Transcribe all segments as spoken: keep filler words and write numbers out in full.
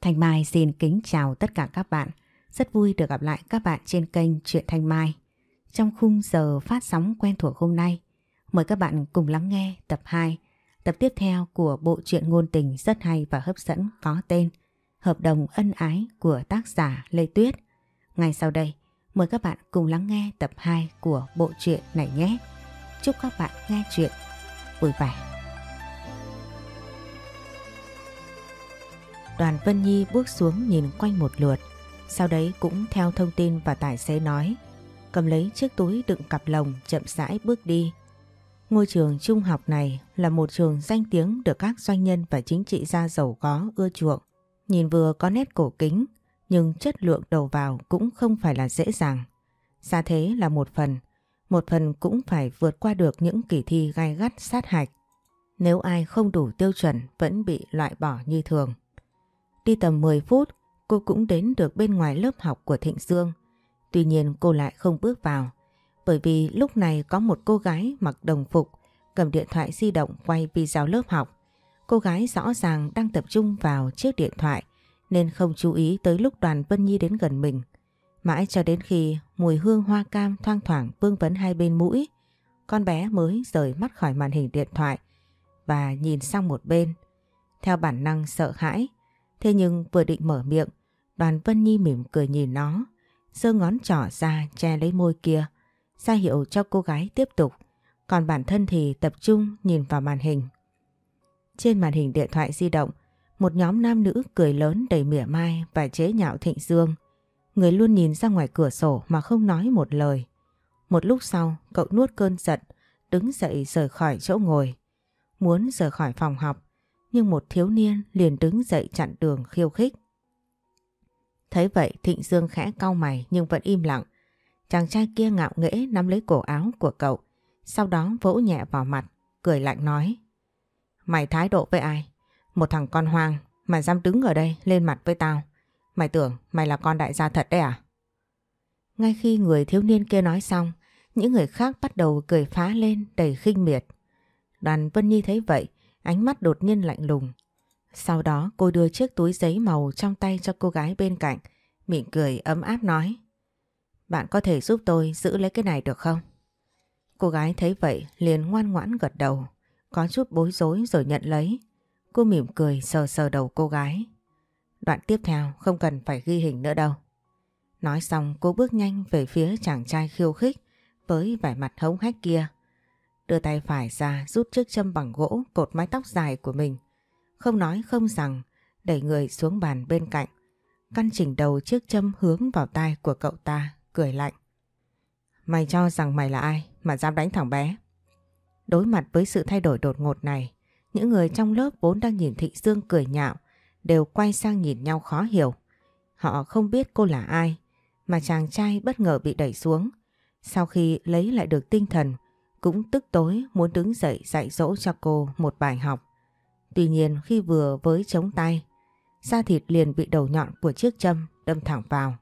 Thanh Mai xin kính chào tất cả các bạn. Rất vui được gặp lại các bạn trên kênh Truyện Thanh Mai. Trong khung giờ phát sóng quen thuộc hôm nay, mời các bạn cùng lắng nghe tập hai, tập tiếp theo của bộ truyện ngôn tình rất hay và hấp dẫn có tên Hợp đồng ân ái của tác giả Lê Tuyết. Ngay sau đây, mời các bạn cùng lắng nghe tập hai của bộ truyện này nhé. Chúc các bạn nghe truyện vui vẻ. Đoàn Vân Nhi bước xuống nhìn quanh một lượt, sau đấy cũng theo thông tin và tài xế nói, cầm lấy chiếc túi đựng cặp lồng chậm rãi bước đi. Ngôi trường trung học này là một trường danh tiếng được các doanh nhân và chính trị gia giàu có ưa chuộng. Nhìn vừa có nét cổ kính, nhưng chất lượng đầu vào cũng không phải là dễ dàng. Ra thế là một phần, một phần cũng phải vượt qua được những kỳ thi gay gắt sát hạch. Nếu ai không đủ tiêu chuẩn vẫn bị loại bỏ như thường. Đi tầm mười phút, cô cũng đến được bên ngoài lớp học của Thịnh Dương. Tuy nhiên cô lại không bước vào, bởi vì lúc này có một cô gái mặc đồng phục, cầm điện thoại di động quay video lớp học. Cô gái rõ ràng đang tập trung vào chiếc điện thoại nên không chú ý tới lúc Đoàn Vân Nhi đến gần mình. Mãi cho đến khi mùi hương hoa cam thoang thoảng vương vấn hai bên mũi, con bé mới rời mắt khỏi màn hình điện thoại và nhìn sang một bên. Theo bản năng sợ hãi, thế nhưng vừa định mở miệng, Đoàn Vân Nhi mỉm cười nhìn nó, giơ ngón trỏ ra che lấy môi kia, ra hiệu cho cô gái tiếp tục, còn bản thân thì tập trung nhìn vào màn hình. Trên màn hình điện thoại di động, một nhóm nam nữ cười lớn đầy mỉa mai và chế nhạo Thịnh Dương. Người luôn nhìn ra ngoài cửa sổ mà không nói một lời. Một lúc sau, cậu nuốt cơn giận, đứng dậy rời khỏi chỗ ngồi. Muốn rời khỏi phòng học, nhưng một thiếu niên liền đứng dậy chặn đường khiêu khích. Thấy vậy Thịnh Dương khẽ cau mày nhưng vẫn im lặng. Chàng trai kia ngạo nghễ nắm lấy cổ áo của cậu, sau đó vỗ nhẹ vào mặt, cười lạnh nói: Mày thái độ với ai? Một thằng con hoang mà dám đứng ở đây lên mặt với tao. Mày tưởng mày là con đại gia thật đấy à? Ngay khi người thiếu niên kia nói xong, những người khác bắt đầu cười phá lên đầy khinh miệt. Đoàn Vân Nhi thấy vậy, ánh mắt đột nhiên lạnh lùng. Sau đó cô đưa chiếc túi giấy màu trong tay cho cô gái bên cạnh, mỉm cười ấm áp nói: Bạn có thể giúp tôi giữ lấy cái này được không? Cô gái thấy vậy liền ngoan ngoãn gật đầu, có chút bối rối rồi nhận lấy. Cô mỉm cười sờ sờ đầu cô gái. Đoạn tiếp theo không cần phải ghi hình nữa đâu. Nói xong cô bước nhanh về phía chàng trai khiêu khích với vẻ mặt hống hách kia. Đưa tay phải ra rút chiếc châm bằng gỗ cột mái tóc dài của mình. Không nói không rằng, đẩy người xuống bàn bên cạnh, căn chỉnh đầu chiếc châm hướng vào tai của cậu ta, cười lạnh. Mày cho rằng mày là ai mà dám đánh thằng bé? Đối mặt với sự thay đổi đột ngột này, những người trong lớp vốn đang nhìn Thịnh Dương cười nhạo đều quay sang nhìn nhau khó hiểu. Họ không biết cô là ai, mà chàng trai bất ngờ bị đẩy xuống. Sau khi lấy lại được tinh thần, cũng tức tối muốn đứng dậy dạy dỗ cho cô một bài học. Tuy nhiên khi vừa với chống tay, da thịt liền bị đầu nhọn của chiếc châm đâm thẳng vào.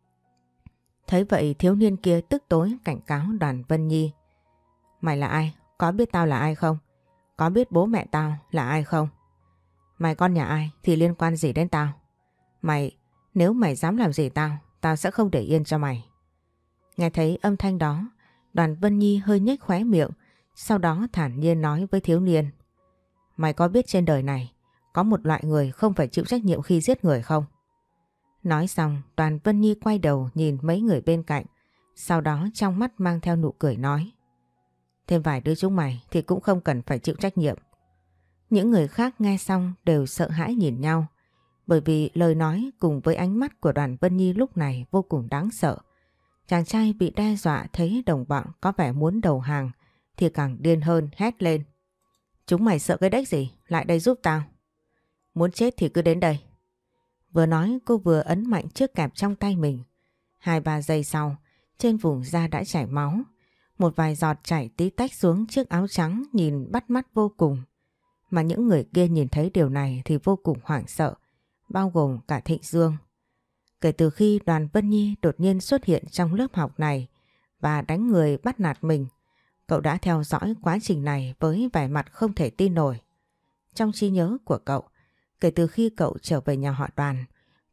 Thấy vậy thiếu niên kia tức tối cảnh cáo Đoàn Vân Nhi. Mày là ai? Có biết tao là ai không? Có biết bố mẹ tao là ai không? Mày con nhà ai thì liên quan gì đến tao? Mày, nếu mày dám làm gì tao, tao sẽ không để yên cho mày. Nghe thấy âm thanh đó, Đoàn Vân Nhi hơi nhếch khóe miệng, sau đó thản nhiên nói với thiếu niên. Mày có biết trên đời này có một loại người không phải chịu trách nhiệm khi giết người không? Nói xong, Đoàn Vân Nhi quay đầu nhìn mấy người bên cạnh, sau đó trong mắt mang theo nụ cười nói. Thêm vài đứa chúng mày thì cũng không cần phải chịu trách nhiệm. Những người khác nghe xong đều sợ hãi nhìn nhau, bởi vì lời nói cùng với ánh mắt của Đoàn Vân Nhi lúc này vô cùng đáng sợ. Chàng trai bị đe dọa thấy đồng bọn có vẻ muốn đầu hàng thì càng điên hơn, hét lên. Chúng mày sợ cái đếch gì? Lại đây giúp tao. Muốn chết thì cứ đến đây. Vừa nói cô vừa ấn mạnh chiếc kẹp trong tay mình. Hai ba giây sau, trên vùng da đã chảy máu. Một vài giọt chảy tí tách xuống chiếc áo trắng nhìn bắt mắt vô cùng. Mà những người kia nhìn thấy điều này thì vô cùng hoảng sợ, bao gồm cả Thịnh Dương. Kể từ khi Đoàn Vân Nhi đột nhiên xuất hiện trong lớp học này và đánh người bắt nạt mình, cậu đã theo dõi quá trình này với vẻ mặt không thể tin nổi. Trong trí nhớ của cậu, kể từ khi cậu trở về nhà họ Đoàn,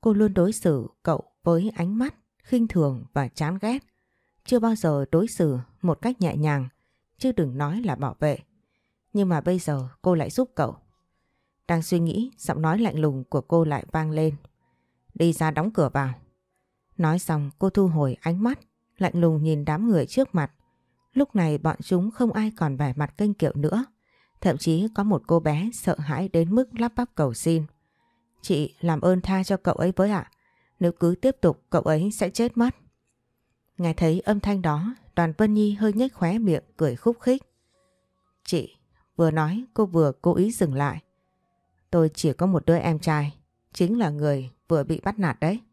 cô luôn đối xử cậu với ánh mắt khinh thường và chán ghét. Chưa bao giờ đối xử một cách nhẹ nhàng, chứ đừng nói là bảo vệ. Nhưng mà bây giờ cô lại giúp cậu. Đang suy nghĩ, giọng nói lạnh lùng của cô lại vang lên. Đi ra đóng cửa vào. Nói xong cô thu hồi ánh mắt, lạnh lùng nhìn đám người trước mặt. Lúc này bọn chúng không ai còn vẻ mặt kênh kiệu nữa. Thậm chí có một cô bé sợ hãi đến mức lắp bắp cầu xin. Chị làm ơn tha cho cậu ấy với ạ. Nếu cứ tiếp tục cậu ấy sẽ chết mất. Nghe thấy âm thanh đó, Đoàn Vân Nhi hơi nhếch khóe miệng cười khúc khích. Chị, vừa nói cô vừa cố ý dừng lại. Tôi chỉ có một đứa em trai, chính là người vừa bị bắt nạt đấy.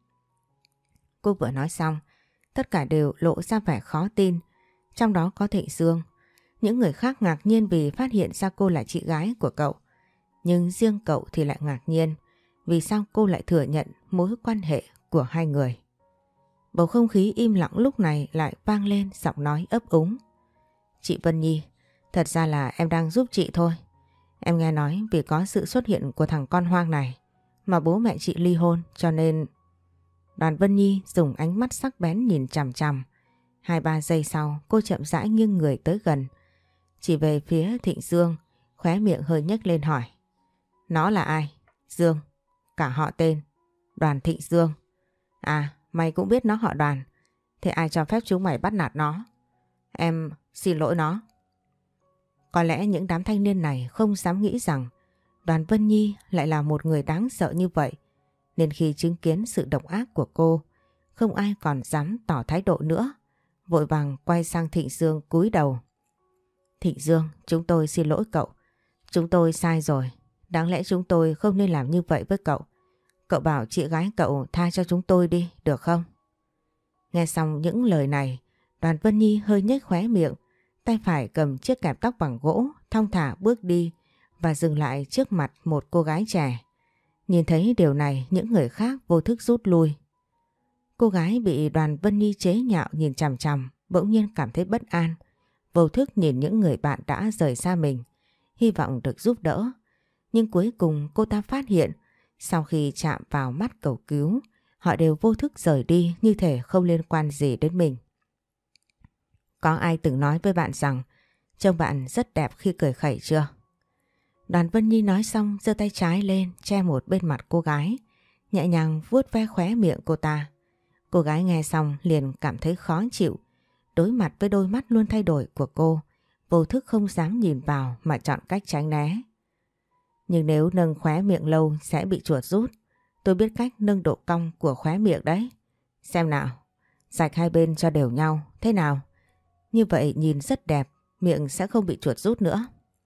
Cô vừa nói xong, tất cả đều lộ ra vẻ khó tin, trong đó có Thịnh Dương. Những người khác ngạc nhiên vì phát hiện ra cô là chị gái của cậu. Nhưng riêng cậu thì lại ngạc nhiên vì sao cô lại thừa nhận mối quan hệ của hai người. Bầu không khí im lặng lúc này lại vang lên giọng nói ấp úng. Chị Vân Nhi, thật ra là em đang giúp chị thôi. Em nghe nói vì có sự xuất hiện của thằng con hoang này mà bố mẹ chị ly hôn, cho nên... Đoàn Vân Nhi dùng ánh mắt sắc bén nhìn chằm chằm. Hai ba giây sau cô chậm rãi nghiêng người tới gần. Chỉ về phía Thịnh Dương, khóe miệng hơi nhếch lên hỏi. Nó là ai? Dương. Cả họ tên. Đoàn Thịnh Dương. À, mày cũng biết nó họ Đoàn. Thế ai cho phép chúng mày bắt nạt nó? Em xin lỗi nó. Có lẽ những đám thanh niên này không dám nghĩ rằng Đoàn Vân Nhi lại là một người đáng sợ như vậy. Nên khi chứng kiến sự độc ác của cô, không ai còn dám tỏ thái độ nữa. Vội vàng quay sang Thịnh Dương cúi đầu. Thịnh Dương, chúng tôi xin lỗi cậu. Chúng tôi sai rồi. Đáng lẽ chúng tôi không nên làm như vậy với cậu. Cậu bảo chị gái cậu tha cho chúng tôi đi, được không? Nghe xong những lời này, Đoàn Vân Nhi hơi nhếch khóe miệng, tay phải cầm chiếc kẹp tóc bằng gỗ, thong thả bước đi và dừng lại trước mặt một cô gái trẻ. Nhìn thấy điều này, những người khác vô thức rút lui. Cô gái bị Đoàn Vân Nhi chế nhạo nhìn chằm chằm, bỗng nhiên cảm thấy bất an, vô thức nhìn những người bạn đã rời xa mình, hy vọng được giúp đỡ. Nhưng cuối cùng cô ta phát hiện, sau khi chạm vào mắt cầu cứu, họ đều vô thức rời đi như thể không liên quan gì đến mình. Có ai từng nói với bạn rằng trông bạn rất đẹp khi cười khẩy chưa? Đoàn Vân Nhi nói xong giơ tay trái lên che một bên mặt cô gái, nhẹ nhàng vuốt ve khóe miệng cô ta. Cô gái nghe xong liền cảm thấy khó chịu, đối mặt với đôi mắt luôn thay đổi của cô, vô thức không dám nhìn vào mà chọn cách tránh né. Nhưng nếu nâng khóe miệng lâu sẽ bị chuột rút. Tôi biết cách nâng độ cong của khóe miệng đấy. Xem nào, rạch hai bên cho đều nhau, thế nào? Như vậy nhìn rất đẹp, miệng sẽ không bị chuột rút nữa.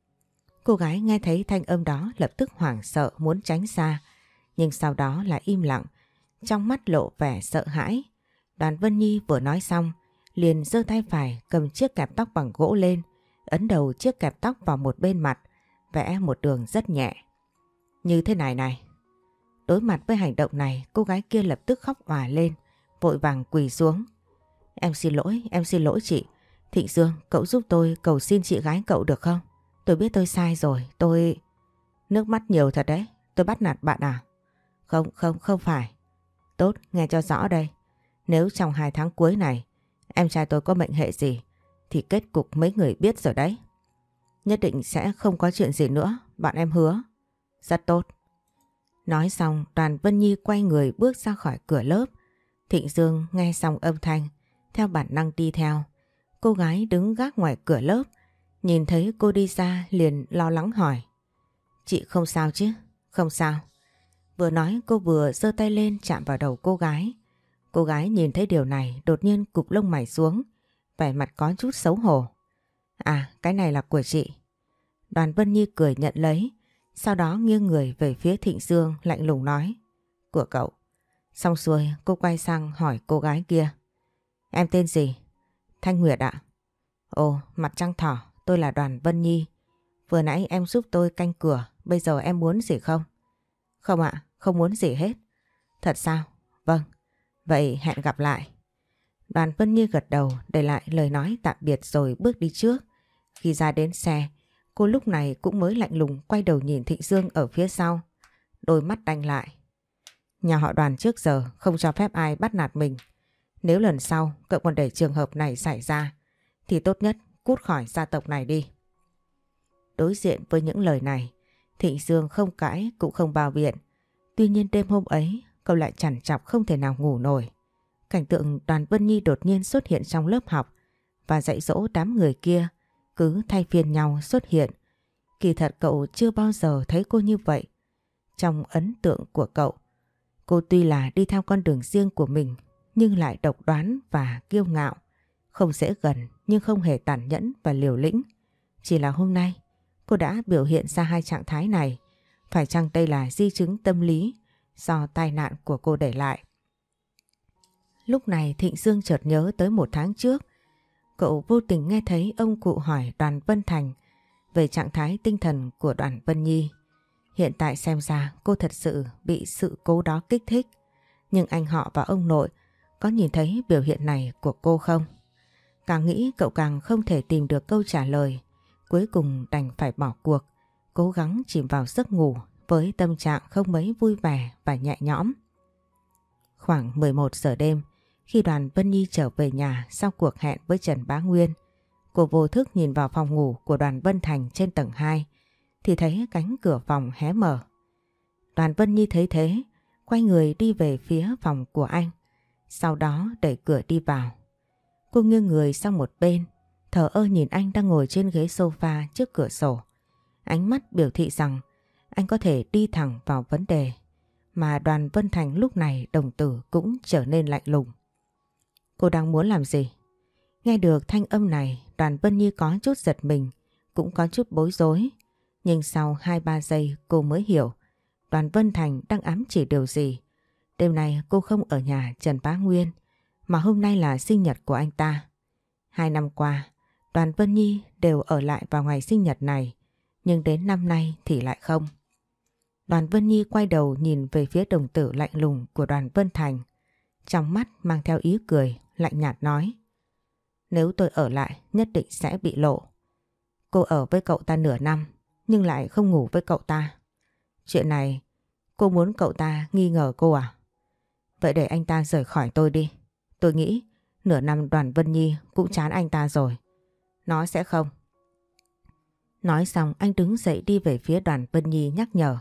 Cô gái nghe thấy thanh âm đó lập tức hoảng sợ muốn tránh xa, nhưng sau đó lại im lặng, trong mắt lộ vẻ sợ hãi. Đoàn Vân Nhi vừa nói xong, liền giơ tay phải cầm chiếc kẹp tóc bằng gỗ lên, ấn đầu chiếc kẹp tóc vào một bên mặt, vẽ một đường rất nhẹ. Như thế này này. Đối mặt với hành động này, cô gái kia lập tức khóc òa lên, vội vàng quỳ xuống. Em xin lỗi, em xin lỗi chị. Thịnh Dương, cậu giúp tôi cầu xin chị gái cậu được không? Tôi biết tôi sai rồi, tôi... Nước mắt nhiều thật đấy, tôi bắt nạt bạn à? Không, không, không phải. Tốt, nghe cho rõ đây. Nếu trong hai tháng cuối này, em trai tôi có mệnh hệ gì, thì kết cục mấy người biết rồi đấy. Nhất định sẽ không có chuyện gì nữa, bạn em hứa. Rất tốt. Nói xong, Đoàn Vân Nhi quay người bước ra khỏi cửa lớp. Thịnh Dương nghe xong âm thanh, theo bản năng đi theo. Cô gái đứng gác ngoài cửa lớp, nhìn thấy cô đi ra liền lo lắng hỏi. Chị không sao chứ? Không sao. Vừa nói cô vừa giơ tay lên chạm vào đầu cô gái. Cô gái nhìn thấy điều này đột nhiên cụp lông mày xuống, vẻ mặt có chút xấu hổ. À, cái này là của chị. Đoàn Vân Nhi cười nhận lấy, sau đó nghiêng người về phía Thịnh Dương lạnh lùng nói. Của cậu. Xong xuôi cô quay sang hỏi cô gái kia. Em tên gì? Thanh Nguyệt ạ. Ồ, mặt trăng thỏ, tôi là Đoàn Vân Nhi. Vừa nãy em giúp tôi canh cửa, bây giờ em muốn gì không? Không ạ, không muốn gì hết. Thật sao? Vâng, vậy hẹn gặp lại. Đoàn Vân Nhi gật đầu để lại lời nói tạm biệt rồi bước đi trước. Khi ra đến xe, cô lúc này cũng mới lạnh lùng quay đầu nhìn Thịnh Dương ở phía sau. Đôi mắt đanh lại. Nhà họ Đoàn trước giờ không cho phép ai bắt nạt mình. Nếu lần sau cậu còn để trường hợp này xảy ra thì tốt nhất cút khỏi gia tộc này đi. Đối diện với những lời này, Thịnh Dương không cãi cũng không bao biện. Tuy nhiên đêm hôm ấy cậu lại trằn trọc không thể nào ngủ nổi. Cảnh tượng Đoàn Vân Nhi đột nhiên xuất hiện trong lớp học và dạy dỗ đám người kia cứ thay phiên nhau xuất hiện. Kỳ thật cậu chưa bao giờ thấy cô như vậy. Trong ấn tượng của cậu, cô tuy là đi theo con đường riêng của mình nhưng lại độc đoán và kiêu ngạo. Không dễ gần nhưng không hề tàn nhẫn và liều lĩnh. Chỉ là hôm nay cô đã biểu hiện ra hai trạng thái này. Phải chăng đây là di chứng tâm lý do tai nạn của cô để lại? Lúc này Thịnh Dương chợt nhớ tới một tháng trước. Cậu vô tình nghe thấy ông cụ hỏi Đoàn Vân Thành về trạng thái tinh thần của Đoàn Vân Nhi. Hiện tại xem ra cô thật sự bị sự cố đó kích thích. Nhưng anh họ và ông nội có nhìn thấy biểu hiện này của cô không? Càng nghĩ cậu càng không thể tìm được câu trả lời. Cuối cùng đành phải bỏ cuộc, cố gắng chìm vào giấc ngủ với tâm trạng không mấy vui vẻ và nhẹ nhõm. Khoảng mười một giờ đêm, khi Đoàn Vân Nhi trở về nhà sau cuộc hẹn với Trần Bá Nguyên, cô vô thức nhìn vào phòng ngủ của Đoàn Vân Thành trên tầng hai thì thấy cánh cửa phòng hé mở. Đoàn Vân Nhi thấy thế, quay người đi về phía phòng của anh, sau đó đẩy cửa đi vào. Cô nghiêng người sang một bên, thờ ơ nhìn anh đang ngồi trên ghế sofa trước cửa sổ. Ánh mắt biểu thị rằng anh có thể đi thẳng vào vấn đề, mà Đoàn Vân Thành lúc này đồng tử cũng trở nên lạnh lùng. Cô đang muốn làm gì? Nghe được thanh âm này, Đoàn Vân Nhi có chút giật mình, cũng có chút bối rối. Nhưng sau hai ba giây cô mới hiểu Đoàn Vân Thành đang ám chỉ điều gì. Đêm nay cô không ở nhà Trần Bá Nguyên, mà hôm nay là sinh nhật của anh ta. Hai năm qua, Đoàn Vân Nhi đều ở lại vào ngày sinh nhật này, nhưng đến năm nay thì lại không. Đoàn Vân Nhi quay đầu nhìn về phía đồng tử lạnh lùng của Đoàn Vân Thành. Trong mắt mang theo ý cười, lạnh nhạt nói: nếu tôi ở lại nhất định sẽ bị lộ. Cô ở với cậu ta nửa năm, nhưng lại không ngủ với cậu ta. Chuyện này, cô muốn cậu ta nghi ngờ cô à? Vậy để anh ta rời khỏi tôi đi. Tôi nghĩ nửa năm Đoàn Vân Nhi cũng chán anh ta rồi. Nó sẽ không. Nói xong anh đứng dậy đi về phía Đoàn Vân Nhi nhắc nhở: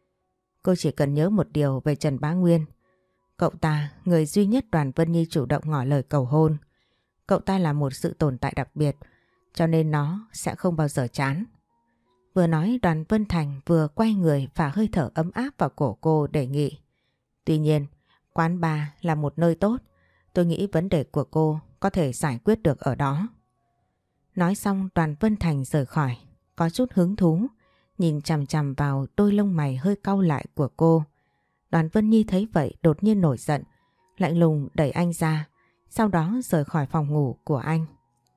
cô chỉ cần nhớ một điều về Trần Bá Nguyên. Cậu ta, người duy nhất Đoàn Vân Nhi chủ động ngỏ lời cầu hôn. Cậu ta là một sự tồn tại đặc biệt, cho nên nó sẽ không bao giờ chán. Vừa nói Đoàn Vân Thành vừa quay người phả hơi thở ấm áp vào cổ cô đề nghị: tuy nhiên, quán bar là một nơi tốt. Tôi nghĩ vấn đề của cô có thể giải quyết được ở đó. Nói xong Đoàn Vân Thành rời khỏi, có chút hứng thú, nhìn chằm chằm vào đôi lông mày hơi cau lại của cô. Đoàn Vân Nhi thấy vậy đột nhiên nổi giận, lạnh lùng đẩy anh ra, sau đó rời khỏi phòng ngủ của anh.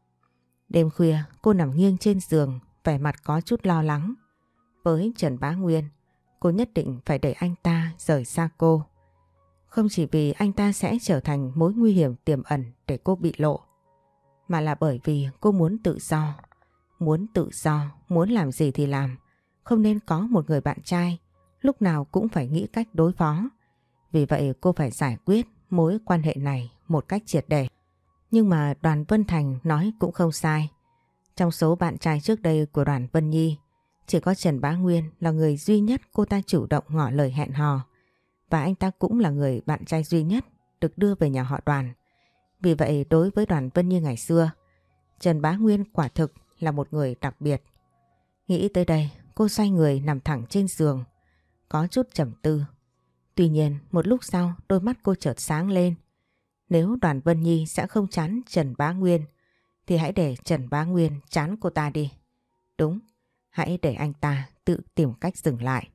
Đêm khuya cô nằm nghiêng trên giường, vẻ mặt có chút lo lắng. Với Trần Bá Nguyên, cô nhất định phải để anh ta rời xa cô. Không chỉ vì anh ta sẽ trở thành mối nguy hiểm tiềm ẩn để cô bị lộ, mà là bởi vì cô muốn tự do. Muốn tự do, muốn làm gì thì làm. Không nên có một người bạn trai lúc nào cũng phải nghĩ cách đối phó. Vì vậy cô phải giải quyết mối quan hệ này một cách triệt để. Nhưng mà Đoàn Vân Thành nói cũng không sai. Trong số bạn trai trước đây của Đoàn Vân Nhi, chỉ có Trần Bá Nguyên là người duy nhất cô ta chủ động ngỏ lời hẹn hò. Và anh ta cũng là người bạn trai duy nhất được đưa về nhà họ Đoàn. Vì vậy đối với Đoàn Vân Nhi ngày xưa, Trần Bá Nguyên quả thực là một người đặc biệt. Nghĩ tới đây, cô xoay người nằm thẳng trên giường, có chút trầm tư. Tuy nhiên một lúc sau đôi mắt cô chợt sáng lên. Nếu Đoàn Vân Nhi sẽ không chán Trần Bá Nguyên, thì hãy để Trần Bá Nguyên chán cô ta đi. Đúng, hãy để anh ta tự tìm cách dừng lại.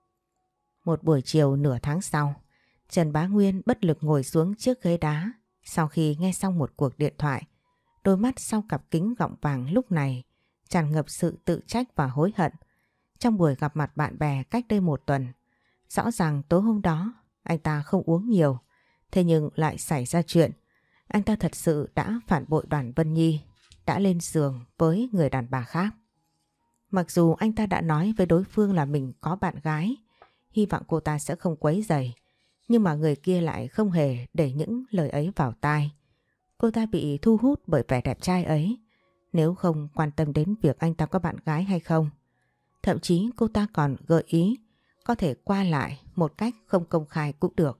Một buổi chiều nửa tháng sau, Trần Bá Nguyên bất lực ngồi xuống chiếc ghế đá. Sau khi nghe xong một cuộc điện thoại, đôi mắt sau cặp kính gọng vàng lúc này tràn ngập sự tự trách và hối hận. Trong buổi gặp mặt bạn bè cách đây một tuần, rõ ràng tối hôm đó anh ta không uống nhiều, thế nhưng lại xảy ra chuyện. Anh ta thật sự đã phản bội Đoàn Vân Nhi, đã lên giường với người đàn bà khác. Mặc dù anh ta đã nói với đối phương là mình có bạn gái, hy vọng cô ta sẽ không quấy rầy, Nhưng mà người kia lại không hề để những lời ấy vào tai. Cô ta bị thu hút bởi vẻ đẹp trai ấy, nếu không quan tâm đến việc anh ta có bạn gái hay không. Thậm chí cô ta còn gợi ý có thể qua lại một cách không công khai cũng được.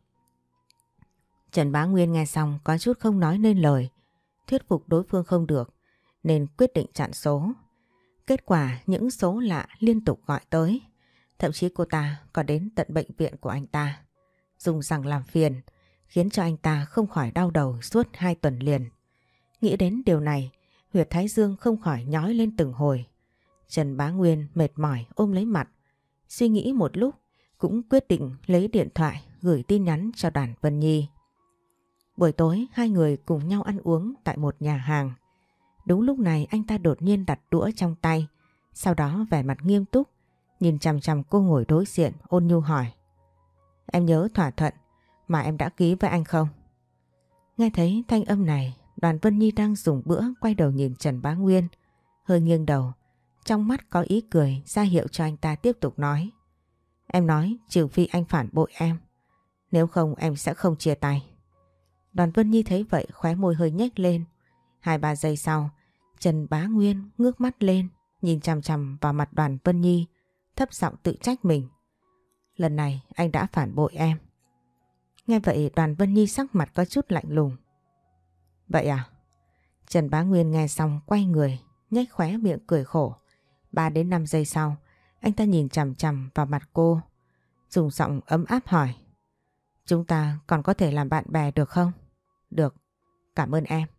Trần Bá Nguyên nghe xong có chút không nói nên lời, thuyết phục đối phương không được nên quyết định chặn số. Kết quả những số lạ liên tục gọi tới, thậm chí cô ta còn đến tận bệnh viện của anh ta, dùng rằng làm phiền, khiến cho anh ta không khỏi đau đầu suốt hai tuần liền. Nghĩ đến điều này, huyệt thái dương không khỏi nhói lên từng hồi. Trần Bá Nguyên mệt mỏi ôm lấy mặt, suy nghĩ một lúc cũng quyết định lấy điện thoại gửi tin nhắn cho Đoàn Vân Nhi. Buổi tối hai người cùng nhau ăn uống tại một nhà hàng. Đúng lúc này anh ta đột nhiên đặt đũa trong tay, sau đó vẻ mặt nghiêm túc, nhìn chằm chằm cô ngồi đối diện ôn nhu hỏi: "Em nhớ thỏa thuận mà em đã ký với anh không?" Nghe thấy thanh âm này, Đoàn Vân Nhi đang dùng bữa quay đầu nhìn Trần Bá Nguyên, hơi nghiêng đầu, trong mắt có ý cười ra hiệu cho anh ta tiếp tục nói: "Em nói trừ phi anh phản bội em, nếu không em sẽ không chia tay." Đoàn Vân Nhi thấy vậy khóe môi hơi nhếch lên. Hai ba giây sau, Trần Bá Nguyên ngước mắt lên, nhìn chằm chằm vào mặt Đoàn Vân Nhi, thấp giọng tự trách mình: "Lần này anh đã phản bội em." Nghe vậy Đoàn Vân Nhi sắc mặt có chút lạnh lùng. "Vậy à?" Trần Bá Nguyên nghe xong quay người, nhếch khóe miệng cười khổ. Ba đến năm giây sau, anh ta nhìn chằm chằm vào mặt cô, dùng giọng ấm áp hỏi: "Chúng ta còn có thể làm bạn bè được không?" "Được, cảm ơn em."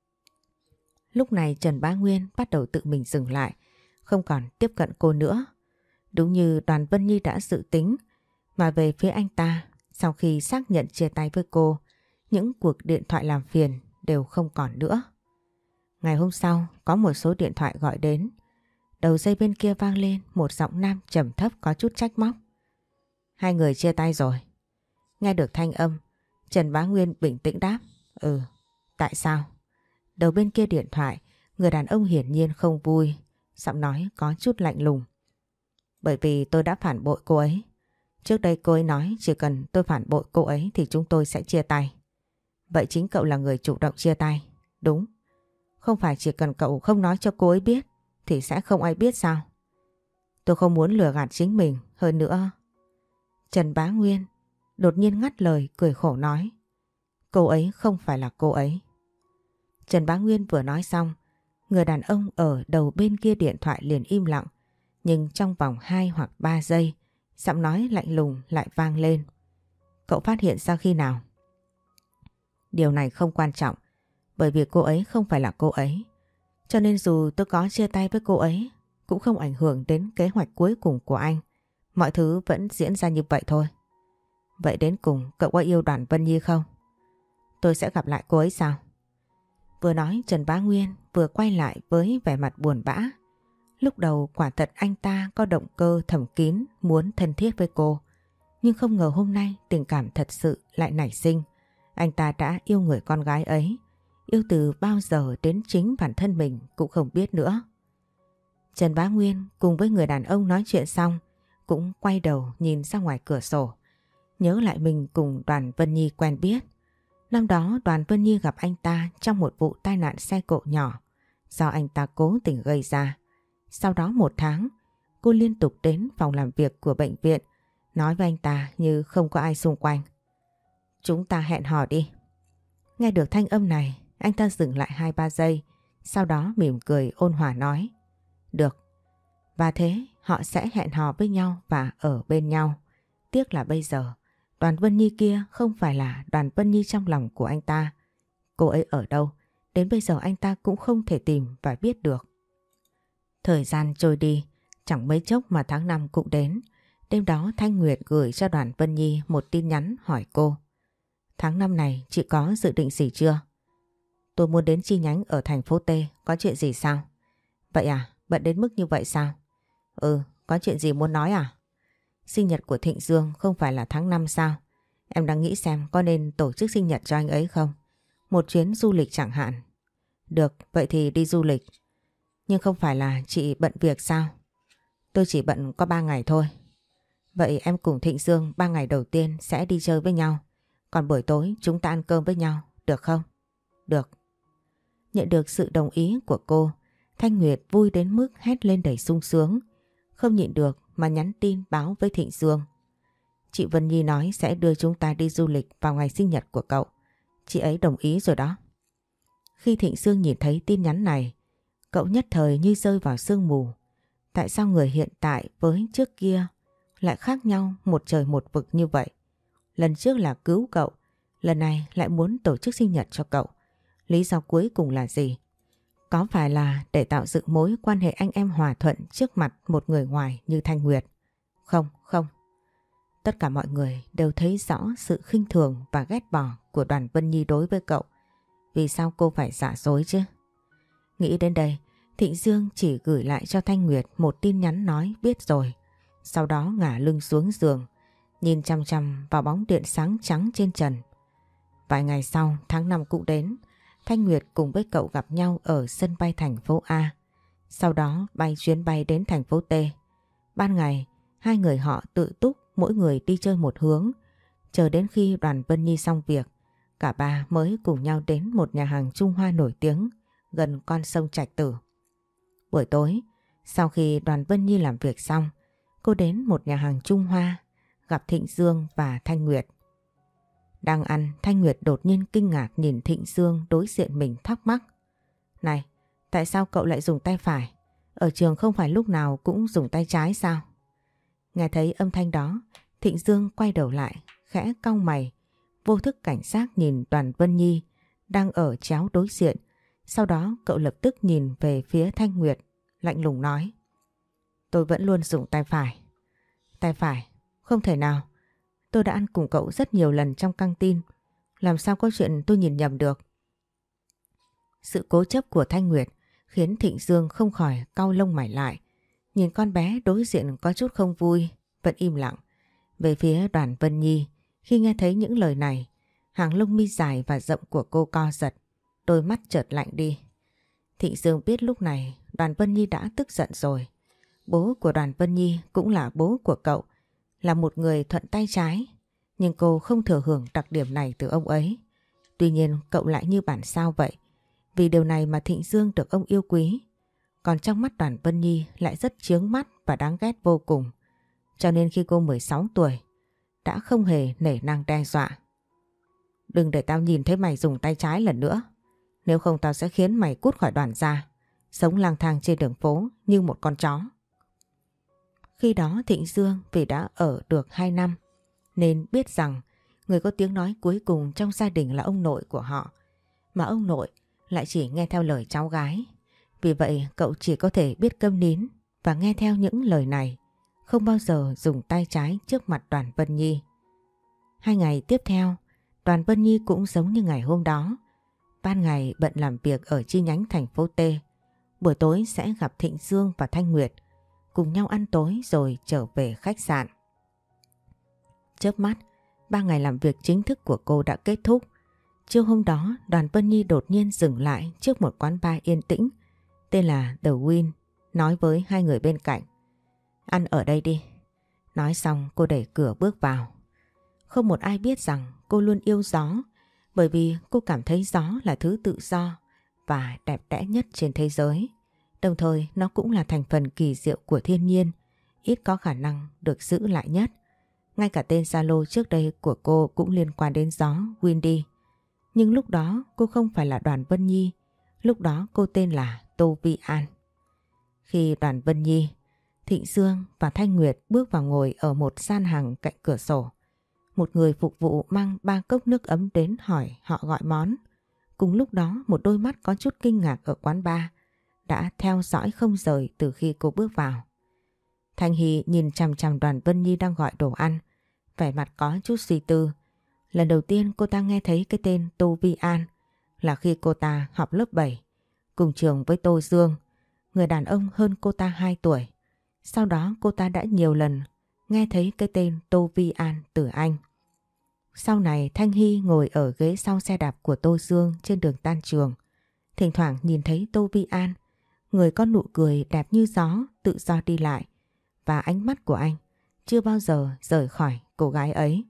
Lúc này Trần Bá Nguyên bắt đầu tự mình dừng lại, không còn tiếp cận cô nữa. Đúng như Đoàn Vân Nhi đã dự tính, mà về phía anh ta, sau khi xác nhận chia tay với cô, những cuộc điện thoại làm phiền đều không còn nữa. Ngày hôm sau, có một số điện thoại gọi đến. Đầu dây bên kia vang lên một giọng nam trầm thấp có chút trách móc: "Hai người chia tay rồi." Nghe được thanh âm, Trần Bá Nguyên bình tĩnh đáp: "Ừ, tại sao?" Đầu bên kia điện thoại, người đàn ông hiển nhiên không vui, giọng nói có chút lạnh lùng: "Bởi vì tôi đã phản bội cô ấy. Trước đây cô ấy nói chỉ cần tôi phản bội cô ấy thì chúng tôi sẽ chia tay. Vậy chính cậu là người chủ động chia tay, đúng? Không phải chỉ cần cậu không nói cho cô ấy biết thì sẽ không ai biết sao? Tôi không muốn lừa gạt chính mình, hơn nữa." Trần Bá Nguyên đột nhiên ngắt lời cười khổ nói: "Cô ấy không phải là cô ấy." Trần Bá Nguyên vừa nói xong, người đàn ông ở đầu bên kia điện thoại liền im lặng, nhưng trong vòng hai hoặc ba giây, giọng nói lạnh lùng lại vang lên: "Cậu phát hiện ra khi nào?" "Điều này không quan trọng, bởi vì cô ấy không phải là cô ấy. Cho nên dù tôi có chia tay với cô ấy, cũng không ảnh hưởng đến kế hoạch cuối cùng của anh. Mọi thứ vẫn diễn ra như vậy thôi." "Vậy đến cùng cậu có yêu Đoàn Vân Nhi không?" "Tôi sẽ gặp lại cô ấy sao?" Vừa nói Trần Bá Nguyên vừa quay lại với vẻ mặt buồn bã. Lúc đầu quả thật anh ta có động cơ thầm kín muốn thân thiết với cô, nhưng không ngờ hôm nay tình cảm thật sự lại nảy sinh. Anh ta đã yêu người con gái ấy, yêu từ bao giờ đến chính bản thân mình cũng không biết nữa. Trần Bá Nguyên cùng với người đàn ông nói chuyện xong, cũng quay đầu nhìn ra ngoài cửa sổ, nhớ lại mình cùng Đoàn Vân Nhi quen biết. Năm đó Đoàn Vân Nhi gặp anh ta trong một vụ tai nạn xe cộ nhỏ do anh ta cố tình gây ra. Sau đó một tháng, cô liên tục đến phòng làm việc của bệnh viện, nói với anh ta như không có ai xung quanh: "Chúng ta hẹn hò đi." Nghe được thanh âm này, anh ta dừng lại hai ba giây, sau đó mỉm cười ôn hòa nói: "Được." Và thế họ sẽ hẹn hò với nhau và ở bên nhau. Tiếc là bây giờ Đoàn Vân Nhi kia không phải là Đoàn Vân Nhi trong lòng của anh ta. Cô ấy ở đâu, đến bây giờ anh ta cũng không thể tìm và biết được. Thời gian trôi đi, chẳng mấy chốc mà tháng năm cũng đến. Đêm đó Thanh Nguyệt gửi cho Đoàn Vân Nhi một tin nhắn hỏi cô: "Tháng năm này chị có dự định gì chưa?" "Tôi muốn đến chi nhánh ở thành phố T, có chuyện gì sao?" "Vậy à, bận đến mức như vậy sao?" "Ừ, có chuyện gì muốn nói à?" "Sinh nhật của Thịnh Dương không phải là tháng năm sao? Em đang nghĩ xem có nên tổ chức sinh nhật cho anh ấy không? Một chuyến du lịch chẳng hạn." "Được, vậy thì đi du lịch. Nhưng không phải là chị bận việc sao?" "Tôi chỉ bận có ba ngày thôi." Vậy em cùng Thịnh Dương ba ngày đầu tiên sẽ đi chơi với nhau. Còn buổi tối chúng ta ăn cơm với nhau, được không? Được. Nhận được sự đồng ý của cô, Thanh Nguyệt vui đến mức hét lên đầy sung sướng. Không nhịn được mà nhắn tin báo với Thịnh Dương. Chị Vân Nhi nói sẽ đưa chúng ta đi du lịch vào ngày sinh nhật của cậu. Chị ấy đồng ý rồi đó. Khi Thịnh Dương nhìn thấy tin nhắn này, cậu nhất thời như rơi vào sương mù. Tại sao người hiện tại với trước kia lại khác nhau một trời một vực như vậy? Lần trước là cứu cậu, lần này lại muốn tổ chức sinh nhật cho cậu. Lý do cuối cùng là gì? Có phải là để tạo dựng mối quan hệ anh em hòa thuận trước mặt một người ngoài như Thanh Nguyệt? Không, không. Tất cả mọi người đều thấy rõ sự khinh thường và ghét bỏ của Đoàn Vân Nhi đối với cậu. Vì sao cô phải giả dối chứ? Nghĩ đến đây, Thịnh Dương chỉ gửi lại cho Thanh Nguyệt một tin nhắn nói biết rồi. Sau đó ngả lưng xuống giường, nhìn chăm chăm vào bóng điện sáng trắng trên trần. Vài ngày sau, tháng năm cũng đến, Thanh Nguyệt cùng với cậu gặp nhau ở sân bay thành phố A. Sau đó bay chuyến bay đến thành phố T. Ban ngày, hai người họ tự túc mỗi người đi chơi một hướng. Chờ đến khi Đoàn Vân Nhi xong việc, cả ba mới cùng nhau đến một nhà hàng Trung Hoa nổi tiếng gần con sông Trạch Tử. Buổi tối, sau khi Đoàn Vân Nhi làm việc xong, cô đến một nhà hàng Trung Hoa gặp Thịnh Dương và Thanh Nguyệt. Đang ăn, Thanh Nguyệt đột nhiên kinh ngạc nhìn Thịnh Dương đối diện mình thắc mắc. Này, tại sao cậu lại dùng tay phải? Ở trường không phải lúc nào cũng dùng tay trái sao? Nghe thấy âm thanh đó, Thịnh Dương quay đầu lại, khẽ cau mày, vô thức cảnh giác nhìn Đoàn Vân Nhi đang ở chéo đối diện. Sau đó cậu lập tức nhìn về phía Thanh Nguyệt, lạnh lùng nói. Tôi vẫn luôn dùng tay phải. Tay phải? Không thể nào. Tôi đã ăn cùng cậu rất nhiều lần trong căng tin. Làm sao có chuyện tôi nhìn nhầm được? Sự cố chấp của Thanh Nguyệt khiến Thịnh Dương không khỏi cau lông mày lại. Nhìn con bé đối diện có chút không vui, vẫn im lặng. Về phía Đoàn Vân Nhi, khi nghe thấy những lời này, hàng lông mi dài và rộng của cô co giật, đôi mắt chợt lạnh đi. Thịnh Dương biết lúc này Đoàn Vân Nhi đã tức giận rồi. Bố của Đoàn Vân Nhi cũng là bố của cậu, là một người thuận tay trái, nhưng cô không thừa hưởng đặc điểm này từ ông ấy. Tuy nhiên cậu lại như bản sao vậy, vì điều này mà Thịnh Dương được ông yêu quý. Còn trong mắt Đoàn Vân Nhi lại rất chướng mắt và đáng ghét vô cùng. Cho nên khi cô mười sáu tuổi, đã không hề nể nang đe dọa. Đừng để tao nhìn thấy mày dùng tay trái lần nữa. Nếu không tao sẽ khiến mày cút khỏi đoàn ra, sống lang thang trên đường phố như một con chó. Khi đó Thịnh Dương vì đã ở được hai năm nên biết rằng người có tiếng nói cuối cùng trong gia đình là ông nội của họ. Mà ông nội lại chỉ nghe theo lời cháu gái. Vì vậy cậu chỉ có thể biết câm nín và nghe theo những lời này, không bao giờ dùng tay trái trước mặt Đoàn Vân Nhi. Hai ngày tiếp theo, Đoàn Vân Nhi cũng giống như ngày hôm đó. Ban ngày bận làm việc ở chi nhánh thành phố T. Buổi tối sẽ gặp Thịnh Dương và Thanh Nguyệt, cùng nhau ăn tối rồi trở về khách sạn. Chớp mắt, ba ngày làm việc chính thức của cô đã kết thúc. Trưa hôm đó, Đoàn Vân Nhi đột nhiên dừng lại trước một quán bar yên tĩnh tên là The Win, nói với hai người bên cạnh. Ăn ở đây đi. Nói xong cô đẩy cửa bước vào. Không một ai biết rằng cô luôn yêu gió, bởi vì cô cảm thấy gió là thứ tự do và đẹp đẽ nhất trên thế giới. Đồng thời nó cũng là thành phần kỳ diệu của thiên nhiên, ít có khả năng được giữ lại nhất. Ngay cả tên Zalo trước đây của cô cũng liên quan đến gió Windy. Nhưng lúc đó cô không phải là Đoàn Vân Nhi, lúc đó cô tên là Tô Vi An. Khi Đoàn Vân Nhi, Thịnh Dương và Thanh Nguyệt bước vào ngồi ở một gian hàng cạnh cửa sổ, một người phục vụ mang ba cốc nước ấm đến hỏi họ gọi món. Cùng lúc đó một đôi mắt có chút kinh ngạc ở quán bar đã theo dõi không rời từ khi cô bước vào. Thanh Hy nhìn chằm chằm Đoàn Vân Nhi đang gọi đồ ăn, vẻ mặt có chút suy tư. Lần đầu tiên cô ta nghe thấy cái tên Tô Vi An là khi cô ta học lớp bảy, cùng trường với Tô Dương, người đàn ông hơn cô ta hai tuổi. Sau đó cô ta đã nhiều lần nghe thấy cái tên Tô Vi An từ anh. Sau này Thanh Hy ngồi ở ghế sau xe đạp của Tô Dương trên đường tan trường. Thỉnh thoảng nhìn thấy Tô Vi An, người có nụ cười đẹp như gió, tự do đi lại. Và ánh mắt của anh chưa bao giờ rời khỏi cô gái ấy.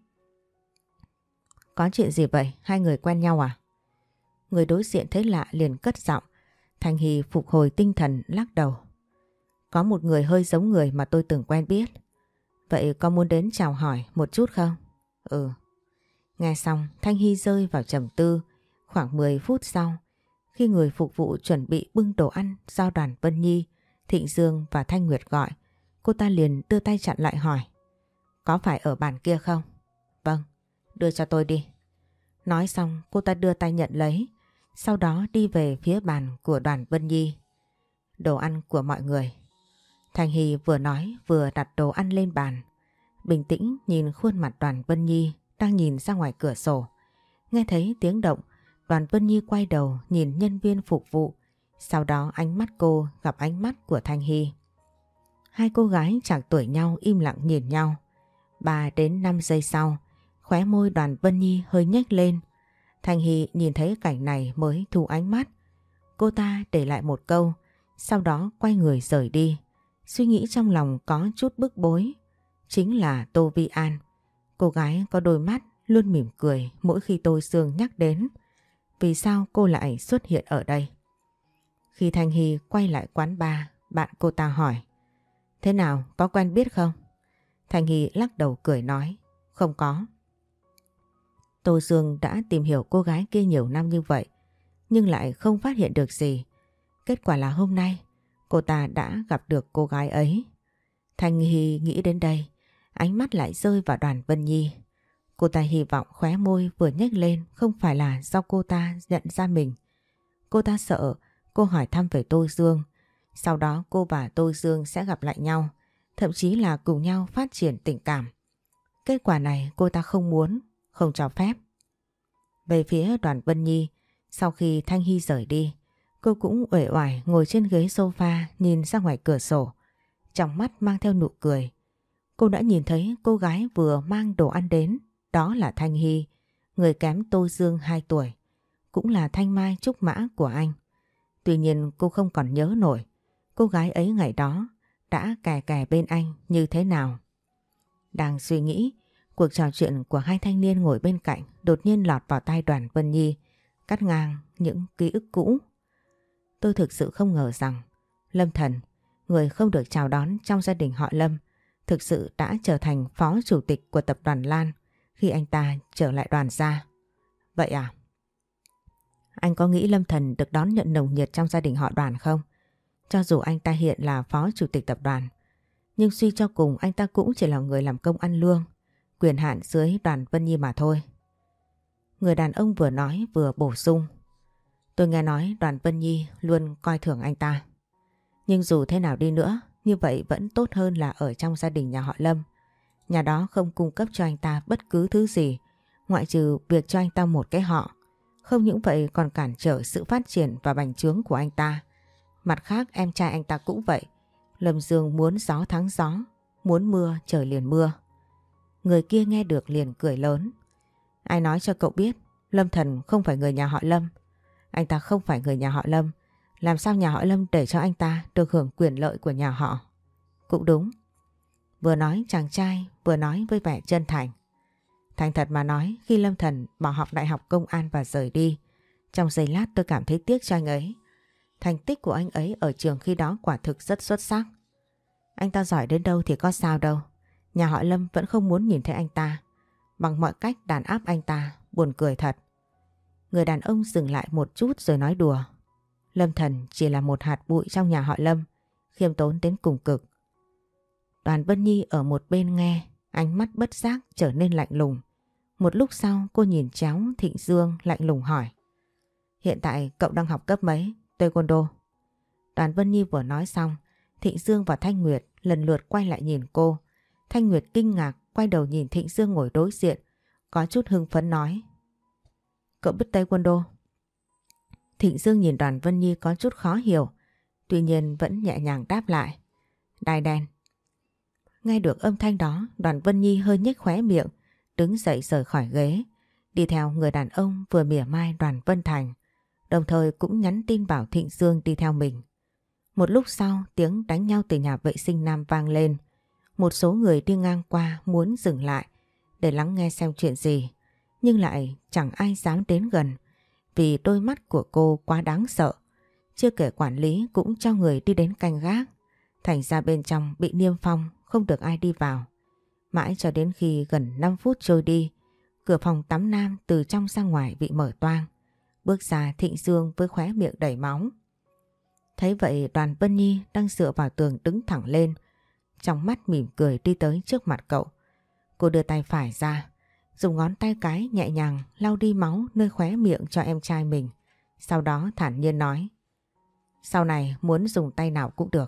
Có chuyện gì vậy? Hai người quen nhau à? Người đối diện thấy lạ liền cất giọng. Thanh Hy phục hồi tinh thần lắc đầu. Có một người hơi giống người mà tôi từng quen biết. Vậy có muốn đến chào hỏi một chút không? Ừ. Nghe xong Thanh Hy rơi vào trầm tư. Khoảng mười phút sau, khi người phục vụ chuẩn bị bưng đồ ăn do Đoàn Vân Nhi, Thịnh Dương và Thanh Nguyệt gọi, cô ta liền đưa tay chặn lại hỏi. Có phải ở bàn kia không? Vâng, đưa cho tôi đi. Nói xong cô ta đưa tay nhận lấy, sau đó đi về phía bàn của Đoàn Vân Nhi. Đồ ăn của mọi người. Thanh Hy vừa nói vừa đặt đồ ăn lên bàn. Bình tĩnh nhìn khuôn mặt Đoàn Vân Nhi đang nhìn ra ngoài cửa sổ. Nghe thấy tiếng động, Đoàn Vân Nhi quay đầu nhìn nhân viên phục vụ. Sau đó ánh mắt cô gặp ánh mắt của Thanh Hy. Hai cô gái chạc tuổi nhau im lặng nhìn nhau. Ba đến năm giây sau, khóe môi Đoàn Vân Nhi hơi nhếch lên. Thanh Hy nhìn thấy cảnh này mới thu ánh mắt. Cô ta để lại một câu, sau đó quay người rời đi. Suy nghĩ trong lòng có chút bức bối. Chính là Tô Vi An. Cô gái có đôi mắt luôn mỉm cười mỗi khi Tô Sương nhắc đến. Vì sao cô lại xuất hiện ở đây? Khi Thanh Hy quay lại quán bar, bạn cô ta hỏi. Thế nào, có quen biết không? Thanh Hy lắc đầu cười nói. Không có. Tô Dương đã tìm hiểu cô gái kia nhiều năm như vậy, nhưng lại không phát hiện được gì. Kết quả là hôm nay, cô ta đã gặp được cô gái ấy. Thanh Hy nghĩ đến đây, ánh mắt lại rơi vào Đoàn Vân Nhi. Cô ta hy vọng khóe môi vừa nhếch lên không phải là do cô ta nhận ra mình. Cô ta sợ cô hỏi thăm về Tô Dương, sau đó cô và Tô Dương sẽ gặp lại nhau, thậm chí là cùng nhau phát triển tình cảm. Kết quả này cô ta không muốn, không cho phép. Về phía Đoàn Vân Nhi, sau khi Thanh Hy rời đi, cô cũng uể oải ngồi trên ghế sofa nhìn ra ngoài cửa sổ, trong mắt mang theo nụ cười. Cô đã nhìn thấy cô gái vừa mang đồ ăn đến, đó là Thanh Hy, người kém Tô Dương hai tuổi, cũng là thanh mai trúc mã của anh. Tuy nhiên cô không còn nhớ nổi cô gái ấy ngày đó đã kè kè bên anh như thế nào. Đang suy nghĩ, cuộc trò chuyện của hai thanh niên ngồi bên cạnh đột nhiên lọt vào tai Đoàn Vân Nhi, cắt ngang những ký ức cũ. Tôi thực sự không ngờ rằng Lâm Thần, người không được chào đón trong gia đình họ Lâm, thực sự đã trở thành phó chủ tịch của tập đoàn Lan khi anh ta trở lại Đoàn gia. Vậy à? Anh có nghĩ Lâm Thần được đón nhận nồng nhiệt trong gia đình họ Đoàn không? Cho dù anh ta hiện là phó chủ tịch tập đoàn, nhưng suy cho cùng anh ta cũng chỉ là người làm công ăn lương, quyền hạn dưới Đoàn Vân Nhi mà thôi. Người đàn ông vừa nói vừa bổ sung. Tôi nghe nói Đoàn Vân Nhi luôn coi thường anh ta. Nhưng dù thế nào đi nữa, như vậy vẫn tốt hơn là ở trong gia đình nhà họ Lâm. Nhà đó không cung cấp cho anh ta bất cứ thứ gì, ngoại trừ việc cho anh ta một cái họ. Không những vậy còn cản trở sự phát triển và bành trướng của anh ta. Mặt khác em trai anh ta cũng vậy. Lâm Dương muốn gió thắng gió, muốn mưa trời liền mưa. Người kia nghe được liền cười lớn. Ai nói cho cậu biết Lâm Thần không phải người nhà họ Lâm? Anh ta không phải người nhà họ Lâm, làm sao nhà họ Lâm để cho anh ta được hưởng quyền lợi của nhà họ? Cũng đúng. Vừa nói chàng trai vừa nói với vẻ chân thành. Thành thật mà nói, khi Lâm Thần bỏ học đại học công an và rời đi, trong giây lát tôi cảm thấy tiếc cho anh ấy. Thành tích của anh ấy ở trường khi đó quả thực rất xuất sắc. Anh ta giỏi đến đâu thì có sao đâu. Nhà họ Lâm vẫn không muốn nhìn thấy anh ta. Bằng mọi cách đàn áp anh ta, buồn cười thật. Người đàn ông dừng lại một chút rồi nói đùa. Lâm Thần chỉ là một hạt bụi trong nhà họ Lâm, khiêm tốn đến cùng cực. Đoàn Vân Nhi ở một bên nghe, ánh mắt bất giác trở nên lạnh lùng. Một lúc sau cô nhìn chéo Thịnh Dương lạnh lùng hỏi. Hiện tại cậu đang học cấp mấy? Taekwondo. Đoàn Vân Nhi vừa nói xong, Thịnh Dương và Thanh Nguyệt lần lượt quay lại nhìn cô. Thanh Nguyệt kinh ngạc quay đầu nhìn Thịnh Dương ngồi đối diện, có chút hưng phấn nói. Cậu biết Taekwondo? Thịnh Dương nhìn Đoàn Vân Nhi có chút khó hiểu, tuy nhiên vẫn nhẹ nhàng đáp lại. Đai đen. Nghe được âm thanh đó, Đoàn Vân Nhi hơi nhếch khóe miệng, đứng dậy rời khỏi ghế, đi theo người đàn ông vừa mỉa mai Đoàn Vân Thành, đồng thời cũng nhắn tin bảo Thịnh Dương đi theo mình. Một lúc sau, tiếng đánh nhau từ nhà vệ sinh nam vang lên. Một số người đi ngang qua muốn dừng lại để lắng nghe xem chuyện gì, nhưng lại chẳng ai dám đến gần vì đôi mắt của cô quá đáng sợ. Chưa kể quản lý cũng cho người đi đến canh gác, thành ra bên trong bị niêm phong, không được ai đi vào. Mãi cho đến khi gần năm phút trôi đi, cửa phòng tắm nam từ trong ra ngoài bị mở toang. Bước ra Thịnh Dương với khóe miệng đầy máu. Thấy vậy Đoàn Vân Nhi đang dựa vào tường đứng thẳng lên, trong mắt mỉm cười đi tới trước mặt cậu. Cô đưa tay phải ra, dùng ngón tay cái nhẹ nhàng lau đi máu nơi khóe miệng cho em trai mình. Sau đó thản nhiên nói: sau này muốn dùng tay nào cũng được.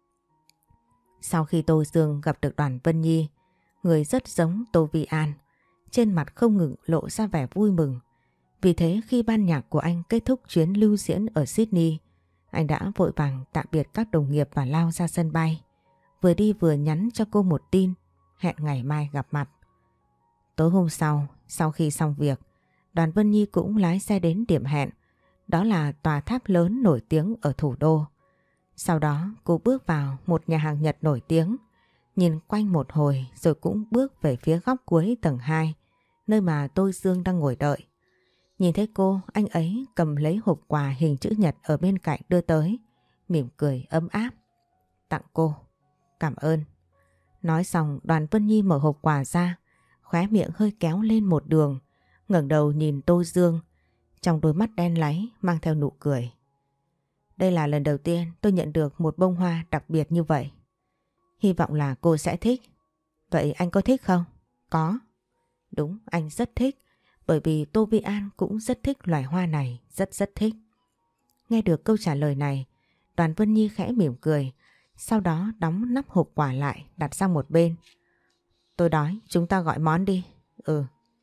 Sau khi Tô Dương gặp được Đoàn Vân Nhi, người rất giống Tô Vi An, trên mặt không ngừng lộ ra vẻ vui mừng. Vì thế khi ban nhạc của anh kết thúc chuyến lưu diễn ở Sydney, anh đã vội vàng tạm biệt các đồng nghiệp và lao ra sân bay. Vừa đi vừa nhắn cho cô một tin, hẹn ngày mai gặp mặt. Tối hôm sau, sau khi xong việc, Đoàn Vân Nhi cũng lái xe đến điểm hẹn, đó là tòa tháp lớn nổi tiếng ở thủ đô. Sau đó cô bước vào một nhà hàng Nhật nổi tiếng, nhìn quanh một hồi rồi cũng bước về phía góc cuối tầng hai, nơi mà Tô Dương đang ngồi đợi. Nhìn thấy cô, anh ấy cầm lấy hộp quà hình chữ nhật ở bên cạnh đưa tới, mỉm cười ấm áp. Tặng cô. Cảm ơn. Nói xong Đoàn Vân Nhi mở hộp quà ra, khóe miệng hơi kéo lên một đường, ngẩng đầu nhìn Tô Dương, trong đôi mắt đen láy mang theo nụ cười. Đây là lần đầu tiên tôi nhận được một bông hoa đặc biệt như vậy. Hy vọng là cô sẽ thích. Vậy anh có thích không? Có. Đúng, anh rất thích. Bởi vì Tô Vi An cũng rất thích loài hoa này, rất rất thích. Nghe được câu trả lời này, Đoàn Vân Nhi khẽ mỉm cười, sau đó đóng nắp hộp quà lại đặt sang một bên. Tôi đói, chúng ta gọi món đi. Ừ.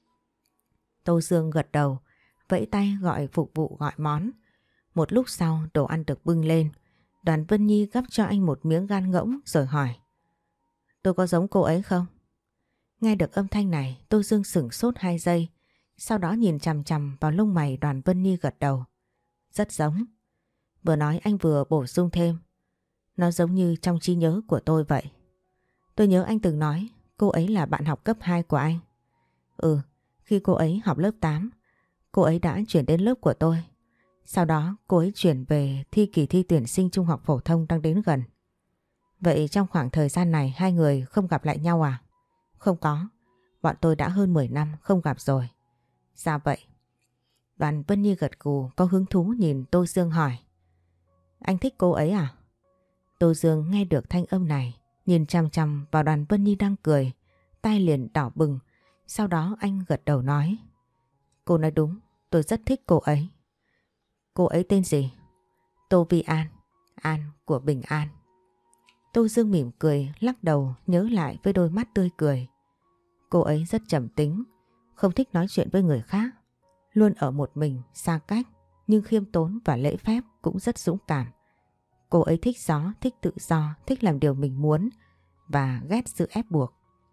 Tô Dương gật đầu, vẫy tay gọi phục vụ gọi món. Một lúc sau đồ ăn được bưng lên, Đoàn Vân Nhi gắp cho anh một miếng gan ngỗng rồi hỏi: tôi có giống cô ấy không? Nghe được âm thanh này, Tô Dương sửng sốt hai giây, sau đó nhìn chằm chằm vào lông mày Đoàn Vân Nhi gật đầu. Rất giống. Vừa nói anh vừa bổ sung thêm: nó giống như trong trí nhớ của tôi vậy. Tôi nhớ anh từng nói cô ấy là bạn học cấp hai của anh. Ừ, khi cô ấy học lớp tám, cô ấy đã chuyển đến lớp của tôi. Sau đó cô ấy chuyển về thi kỳ thi tuyển sinh trung học phổ thông đang đến gần. Vậy trong khoảng thời gian này hai người không gặp lại nhau à? Không có, bọn tôi đã hơn mười năm không gặp rồi. Sao vậy? Đoàn Vân Nhi gật gù có hứng thú nhìn Tô Dương hỏi: anh thích cô ấy à? Tô Dương nghe được thanh âm này, nhìn chằm chằm vào Đoàn Vân Nhi đang cười, tai liền đỏ bừng. Sau đó anh gật đầu nói: cô nói đúng, tôi rất thích cô ấy. Cô ấy tên gì? Tô Vi An, An của Bình An. Tô Dương mỉm cười lắc đầu nhớ lại với đôi mắt tươi cười. Cô ấy rất trầm tính, không thích nói chuyện với người khác, luôn ở một mình xa cách, nhưng khiêm tốn và lễ phép, cũng rất dũng cảm. Cô ấy thích gió, thích tự do, thích làm điều mình muốn và ghét sự ép buộc.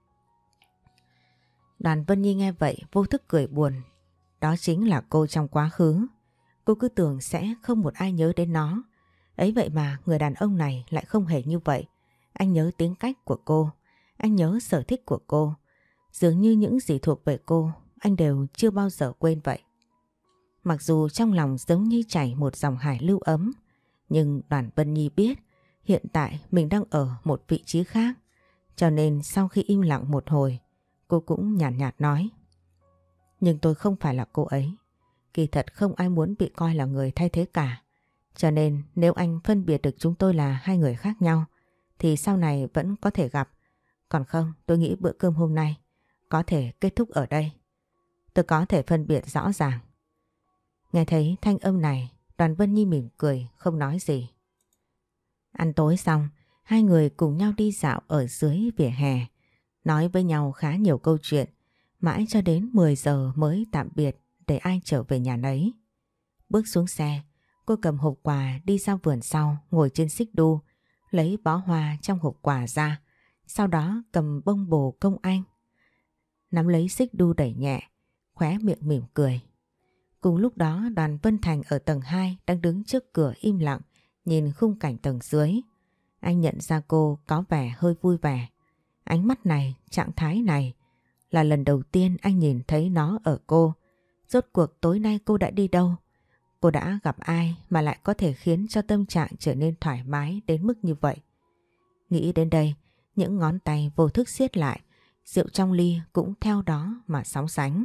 Đoàn Vân Nhi nghe vậy vô thức cười buồn. Đó chính là cô trong quá khứ. Cô cứ tưởng sẽ không một ai nhớ đến nó. Ấy vậy mà người đàn ông này lại không hề như vậy. Anh nhớ tính cách của cô, anh nhớ sở thích của cô. Dường như những gì thuộc về cô, anh đều chưa bao giờ quên vậy. Mặc dù trong lòng giống như chảy một dòng hải lưu ấm, nhưng Đoàn Vân Nhi biết hiện tại mình đang ở một vị trí khác. Cho nên sau khi im lặng một hồi, cô cũng nhàn nhạt, nhạt nói: nhưng tôi không phải là cô ấy. Kỳ thật không ai muốn bị coi là người thay thế cả. Cho nên nếu anh phân biệt được chúng tôi là hai người khác nhau, thì sau này vẫn có thể gặp. Còn không, tôi nghĩ bữa cơm hôm nay có thể kết thúc ở đây. Tôi có thể phân biệt rõ ràng. Nghe thấy thanh âm này, Đoàn Vân Nhi mỉm cười không nói gì. Ăn tối xong, hai người cùng nhau đi dạo ở dưới vỉa hè, nói với nhau khá nhiều câu chuyện, mãi cho đến mười giờ mới tạm biệt để ai trở về nhà nấy. Bước xuống xe, cô cầm hộp quà đi ra vườn sau, ngồi trên xích đu, lấy bó hoa trong hộp quà ra, sau đó cầm bông bồ công anh, nắm lấy xích đu đẩy nhẹ, khóe miệng mỉm cười. Cùng lúc đó Đoàn Vân Thành ở tầng hai đang đứng trước cửa im lặng nhìn khung cảnh tầng dưới. Anh nhận ra cô có vẻ hơi vui vẻ. Ánh mắt này, trạng thái này là lần đầu tiên anh nhìn thấy nó ở cô. Rốt cuộc tối nay cô đã đi đâu? Cô đã gặp ai mà lại có thể khiến cho tâm trạng trở nên thoải mái đến mức như vậy? Nghĩ đến đây, những ngón tay vô thức siết lại, rượu trong ly cũng theo đó mà sóng sánh.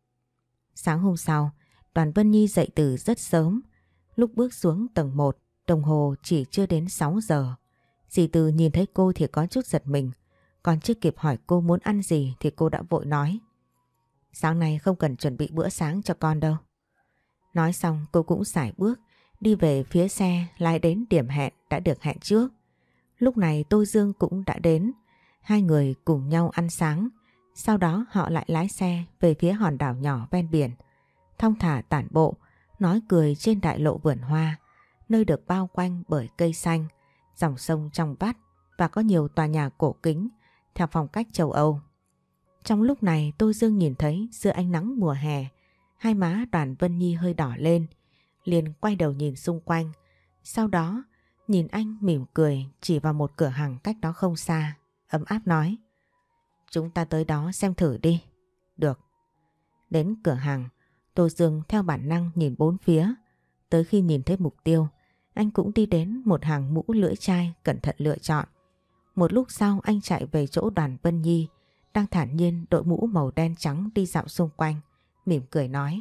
Sáng hôm sau, Đoàn Vân Nhi dậy từ rất sớm. Lúc bước xuống tầng một, đồng hồ chỉ chưa đến sáu giờ. Dì Từ nhìn thấy cô thì có chút giật mình. Còn chưa kịp hỏi cô muốn ăn gì thì cô đã vội nói: "Sáng nay không cần chuẩn bị bữa sáng cho con đâu." Nói xong cô cũng sải bước đi về phía xe lái đến điểm hẹn đã được hẹn trước. Lúc này Tô Dương cũng đã đến. Hai người cùng nhau ăn sáng. Sau đó họ lại lái xe về phía hòn đảo nhỏ ven biển. Thong thả tản bộ, nói cười trên đại lộ vườn hoa, nơi được bao quanh bởi cây xanh, dòng sông trong vắt và có nhiều tòa nhà cổ kính theo phong cách châu Âu. Trong lúc này Tô Dương nhìn thấy giữa ánh nắng mùa hè, hai má Đoàn Vân Nhi hơi đỏ lên, liền quay đầu nhìn xung quanh. Sau đó nhìn anh mỉm cười chỉ vào một cửa hàng cách đó không xa, ấm áp nói: "Chúng ta tới đó xem thử đi." "Được." Đến cửa hàng, Tô Dương theo bản năng nhìn bốn phía. Tới khi nhìn thấy mục tiêu, anh cũng đi đến một hàng mũ lưỡi chai cẩn thận lựa chọn. Một lúc sau anh chạy về chỗ Đoàn Vân Nhi đang thản nhiên đội mũ màu đen trắng đi dạo xung quanh, mỉm cười nói: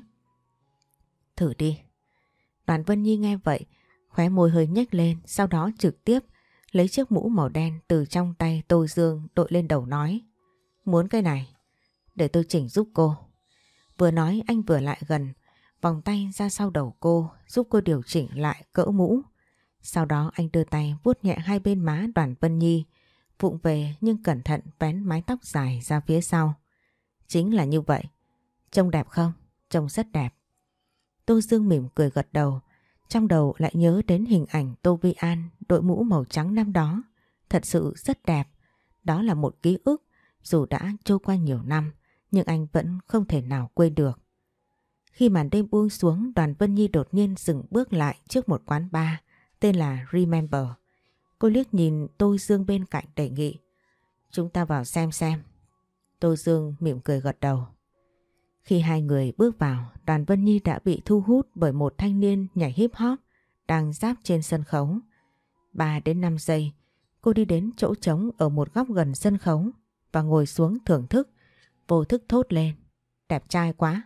"Thử đi." Đoàn Vân Nhi nghe vậy, khóe môi hơi nhếch lên, sau đó trực tiếp lấy chiếc mũ màu đen từ trong tay Tô Dương đội lên đầu nói: "Muốn cái này? Để tôi chỉnh giúp cô." Vừa nói anh vừa lại gần, vòng tay ra sau đầu cô giúp cô điều chỉnh lại cỡ mũ. Sau đó anh đưa tay vuốt nhẹ hai bên má Đoàn Vân Nhi, vụng về nhưng cẩn thận vén mái tóc dài ra phía sau. "Chính là như vậy. Trông đẹp không?" "Trông rất đẹp." Tô Dương mỉm cười gật đầu, trong đầu lại nhớ đến hình ảnh Tô Vi An đội mũ màu trắng năm đó. Thật sự rất đẹp. Đó là một ký ức dù đã trôi qua nhiều năm, nhưng anh vẫn không thể nào quên được. Khi màn đêm buông xuống, Đoàn Vân Nhi đột nhiên dừng bước lại trước một quán bar tên là Remember. Cô liếc nhìn Tô Dương bên cạnh đề nghị: "Chúng ta vào xem xem." Tô Dương mỉm cười gật đầu. Khi hai người bước vào, Đoàn Vân Nhi đã bị thu hút bởi một thanh niên nhảy hip hop đang rap trên sân khấu. ba đến năm giây, cô đi đến chỗ trống ở một góc gần sân khấu và ngồi xuống thưởng thức, vô thức thốt lên: "Đẹp trai quá."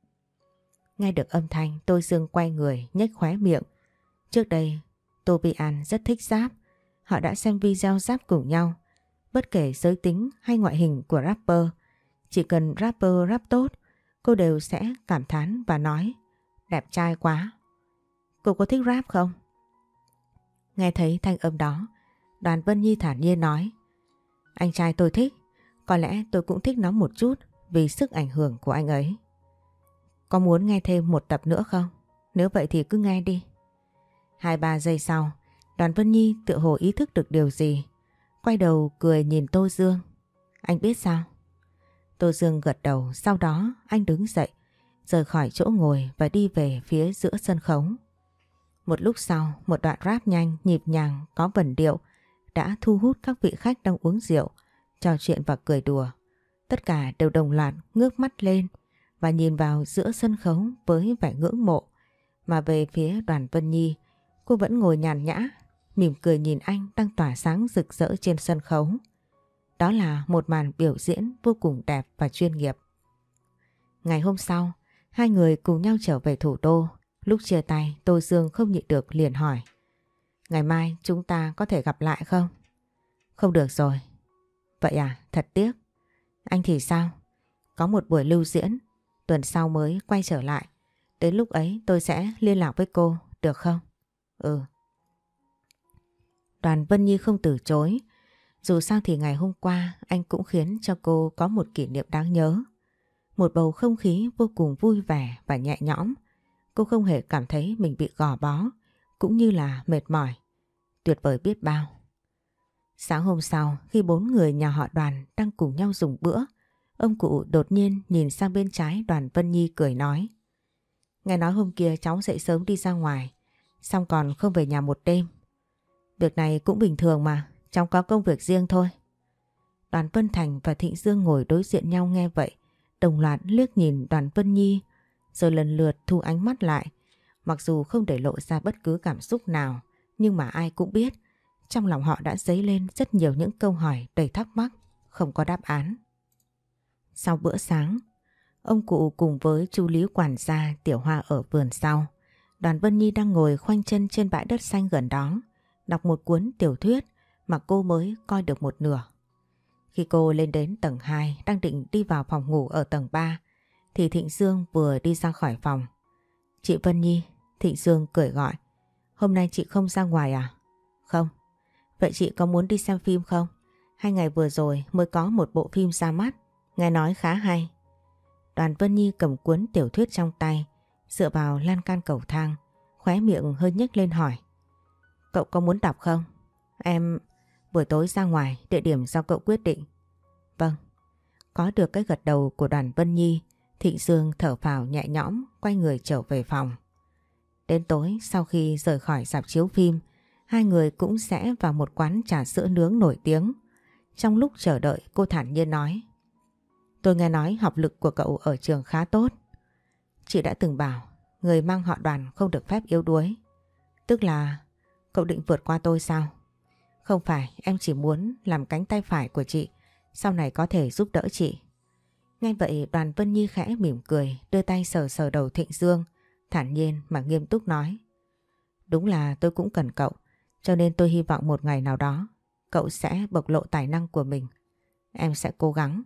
Nghe được âm thanh, Tô Dương quay người nhếch khóe miệng. Trước đây, Tô Vi An rất thích rap. Họ đã xem video rap cùng nhau. Bất kể giới tính hay ngoại hình của rapper, chỉ cần rapper rap tốt, cô đều sẽ cảm thán và nói: "Đẹp trai quá." "Cô có thích rap không?" Nghe thấy thanh âm đó, Đoàn Vân Nhi thản nhiên nói: "Anh trai tôi thích. Có lẽ tôi cũng thích nó một chút vì sức ảnh hưởng của anh ấy." "Có muốn nghe thêm một tập nữa không? Nếu vậy thì cứ nghe đi." Hai ba giây sau, Đoàn Vân Nhi tựa hồ ý thức được điều gì, quay đầu cười nhìn Tô Dương: "Anh biết sao?" Tô Dương gật đầu, sau đó anh đứng dậy, rời khỏi chỗ ngồi và đi về phía giữa sân khấu. Một lúc sau, một đoạn rap nhanh, nhịp nhàng, có vần điệu đã thu hút các vị khách đang uống rượu, trò chuyện và cười đùa. Tất cả đều đồng loạt ngước mắt lên và nhìn vào giữa sân khấu với vẻ ngưỡng mộ. Mà về phía Đoàn Vân Nhi, cô vẫn ngồi nhàn nhã, mỉm cười nhìn anh đang tỏa sáng rực rỡ trên sân khấu. Đó là một màn biểu diễn vô cùng đẹp và chuyên nghiệp. Ngày hôm sau, hai người cùng nhau trở về thủ đô. Lúc chia tay, Tô Dương không nhịn được liền hỏi: "Ngày mai chúng ta có thể gặp lại không?" "Không được rồi." "Vậy à, thật tiếc." "Anh thì sao?" "Có một buổi lưu diễn, tuần sau mới quay trở lại. Đến lúc ấy tôi sẽ liên lạc với cô, được không?" "Ừ." Đoàn Vân Nhi không từ chối. Dù sao thì ngày hôm qua anh cũng khiến cho cô có một kỷ niệm đáng nhớ. Một bầu không khí vô cùng vui vẻ và nhẹ nhõm. Cô không hề cảm thấy mình bị gò bó, cũng như là mệt mỏi. Tuyệt vời biết bao. Sáng hôm sau, khi bốn người nhà họ Đoàn đang cùng nhau dùng bữa, ông cụ đột nhiên nhìn sang bên trái Đoàn Vân Nhi cười nói: "Nghe nói hôm kia cháu dậy sớm đi ra ngoài, xong còn không về nhà một đêm." "Việc này cũng bình thường mà, cháu có công việc riêng thôi." Đoàn Vân Thành và Thịnh Dương ngồi đối diện nhau nghe vậy, đồng loạt liếc nhìn Đoàn Vân Nhi, rồi lần lượt thu ánh mắt lại. Mặc dù không để lộ ra bất cứ cảm xúc nào, nhưng mà ai cũng biết, trong lòng họ đã dấy lên rất nhiều những câu hỏi đầy thắc mắc, không có đáp án. Sau bữa sáng, ông cụ cùng với chú Lý quản gia Tiểu Hoa ở vườn sau. Đoàn Vân Nhi đang ngồi khoanh chân trên bãi đất xanh gần đó, đọc một cuốn tiểu thuyết mà cô mới coi được một nửa. Khi cô lên đến tầng hai, đang định đi vào phòng ngủ ở tầng ba, thì Thịnh Dương vừa đi ra khỏi phòng. Chị Vân Nhi, Thịnh Dương cười gọi. Hôm nay chị không ra ngoài à? Không. Vậy chị có muốn đi xem phim không? Hai ngày vừa rồi mới có một bộ phim ra mắt, nghe nói khá hay. Đoàn Vân Nhi cầm cuốn tiểu thuyết trong tay, dựa vào lan can cầu thang, khóe miệng hơi nhếch lên hỏi. Cậu có muốn đọc không? Em... buổi tối ra ngoài, địa điểm do cậu quyết định. Vâng. Có được cái gật đầu của Đoàn Vân Nhi, Thịnh Dương thở phào nhẹ nhõm, quay người trở về phòng. Đến tối, sau khi rời khỏi rạp chiếu phim, hai người cũng sẽ vào một quán trà sữa nướng nổi tiếng. Trong lúc chờ đợi, cô thản nhiên nói. Tôi nghe nói học lực của cậu ở trường khá tốt. Chị đã từng bảo, người mang họ Đoàn không được phép yếu đuối. Tức là cậu định vượt qua tôi sao? Không phải, em chỉ muốn làm cánh tay phải của chị, sau này có thể giúp đỡ chị. Nghe vậy Đoàn Vân Nhi khẽ mỉm cười, đưa tay sờ sờ đầu Thịnh Dương, thản nhiên mà nghiêm túc nói. Đúng là tôi cũng cần cậu, cho nên tôi hy vọng một ngày nào đó cậu sẽ bộc lộ tài năng của mình. Em sẽ cố gắng.